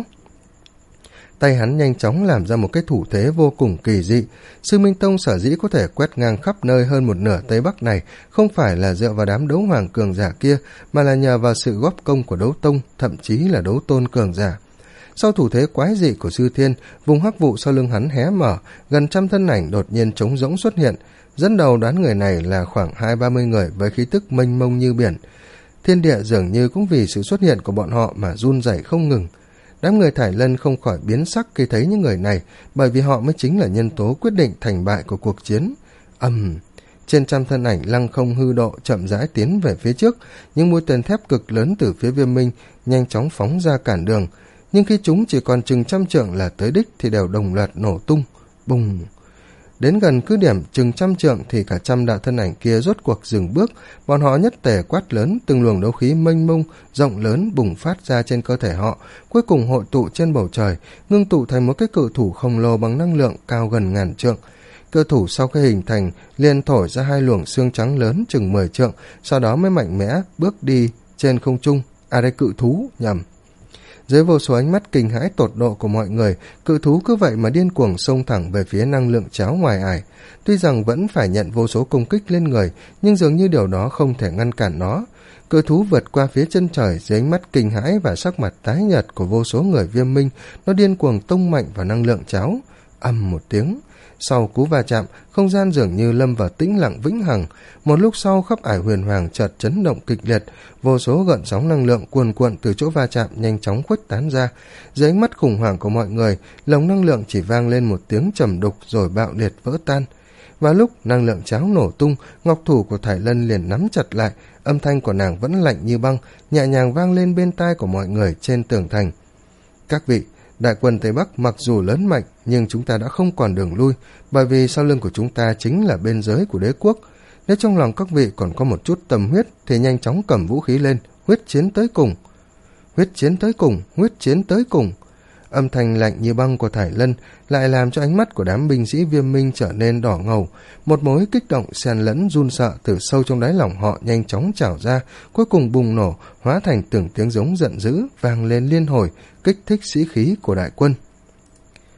Tay hắn nhanh chóng làm ra một cái thủ thế vô cùng kỳ dị. Sư Minh Tông sở dĩ có thể quét ngang khắp nơi hơn một nửa Tây Bắc này không phải là dựa vào đám đấu hoàng cường giả kia, mà là nhờ vào sự góp công của đấu tông, thậm chí là đấu tôn cường giả. Sau thủ thế quái dị của Sư Thiên, vùng hắc vụ sau lưng hắn hé mở, gần trăm thân ảnh đột nhiên trống rỗng xuất hiện. Dẫn đầu đoán người này là khoảng hai ba mươi người với khí tức mênh mông như biển. Thiên địa dường như cũng vì sự xuất hiện của bọn họ mà run rẩy không ngừng. Đám người Thải Lân không khỏi biến sắc khi thấy những người này, bởi vì họ mới chính là nhân tố quyết định thành bại của cuộc chiến. Ầm, um, trên trăm thân ảnh lăng không hư độ chậm rãi tiến về phía trước, những mũi tên thép cực lớn từ phía Viêm Minh nhanh chóng phóng ra cản đường, nhưng khi chúng chỉ còn chừng trăm trượng là tới đích thì đều đồng loạt nổ tung. Bùng! Đến gần cứ điểm chừng trăm trượng thì cả trăm đạo thân ảnh kia rốt cuộc dừng bước, bọn họ nhất tề quát lớn, từng luồng đấu khí mênh mông rộng lớn bùng phát ra trên cơ thể họ, cuối cùng hội tụ trên bầu trời, ngưng tụ thành một cái cự thủ khổng lồ bằng năng lượng cao gần ngàn trượng. Cự thủ sau khi hình thành liền thổi ra hai luồng xương trắng lớn chừng mười trượng, sau đó mới mạnh mẽ bước đi trên không trung. À đây, cự thú, nhầm. Dưới vô số ánh mắt kinh hãi tột độ của mọi người, cự thú cứ vậy mà điên cuồng xông thẳng về phía năng lượng cháo ngoài ải. Tuy rằng vẫn phải nhận vô số công kích lên người, nhưng dường như điều đó không thể ngăn cản nó. Cự thú vượt qua phía chân trời dưới ánh mắt kinh hãi và sắc mặt tái nhợt của vô số người Viêm Minh, nó điên cuồng tông mạnh vào năng lượng cháo. Ầm một tiếng, Sau cú va chạm, không gian dường như lâm vào tĩnh lặng vĩnh hằng. Một lúc sau, khắp ải huyền hoàng chợt chấn động kịch liệt, vô số gợn sóng năng lượng cuồn cuộn từ chỗ va chạm nhanh chóng khuếch tán ra. Dưới ánh mắt khủng hoảng của mọi người, lồng năng lượng chỉ vang lên một tiếng trầm đục rồi bạo liệt vỡ tan. Và lúc năng lượng cháo nổ tung, ngọc thủ của Thải Lân liền nắm chặt lại, âm thanh của nàng vẫn lạnh như băng, nhẹ nhàng vang lên bên tai của mọi người trên tường thành. Các vị, đại quân Tây Bắc mặc dù lớn mạnh, nhưng chúng ta đã không còn đường lui, bởi vì sau lưng của chúng ta chính là biên giới của đế quốc. Nếu trong lòng các vị còn có một chút tâm huyết, thì nhanh chóng cầm vũ khí lên, huyết chiến tới cùng. Huyết chiến tới cùng, huyết chiến tới cùng. Âm thanh lạnh như băng của Thải Lân lại làm cho ánh mắt của đám binh sĩ Viêm Minh trở nên đỏ ngầu. Một mối kích động xen lẫn run sợ từ sâu trong đáy lòng họ nhanh chóng trào ra, cuối cùng bùng nổ, hóa thành từng tiếng giống giận dữ vang lên liên hồi, kích thích sĩ khí của đại quân.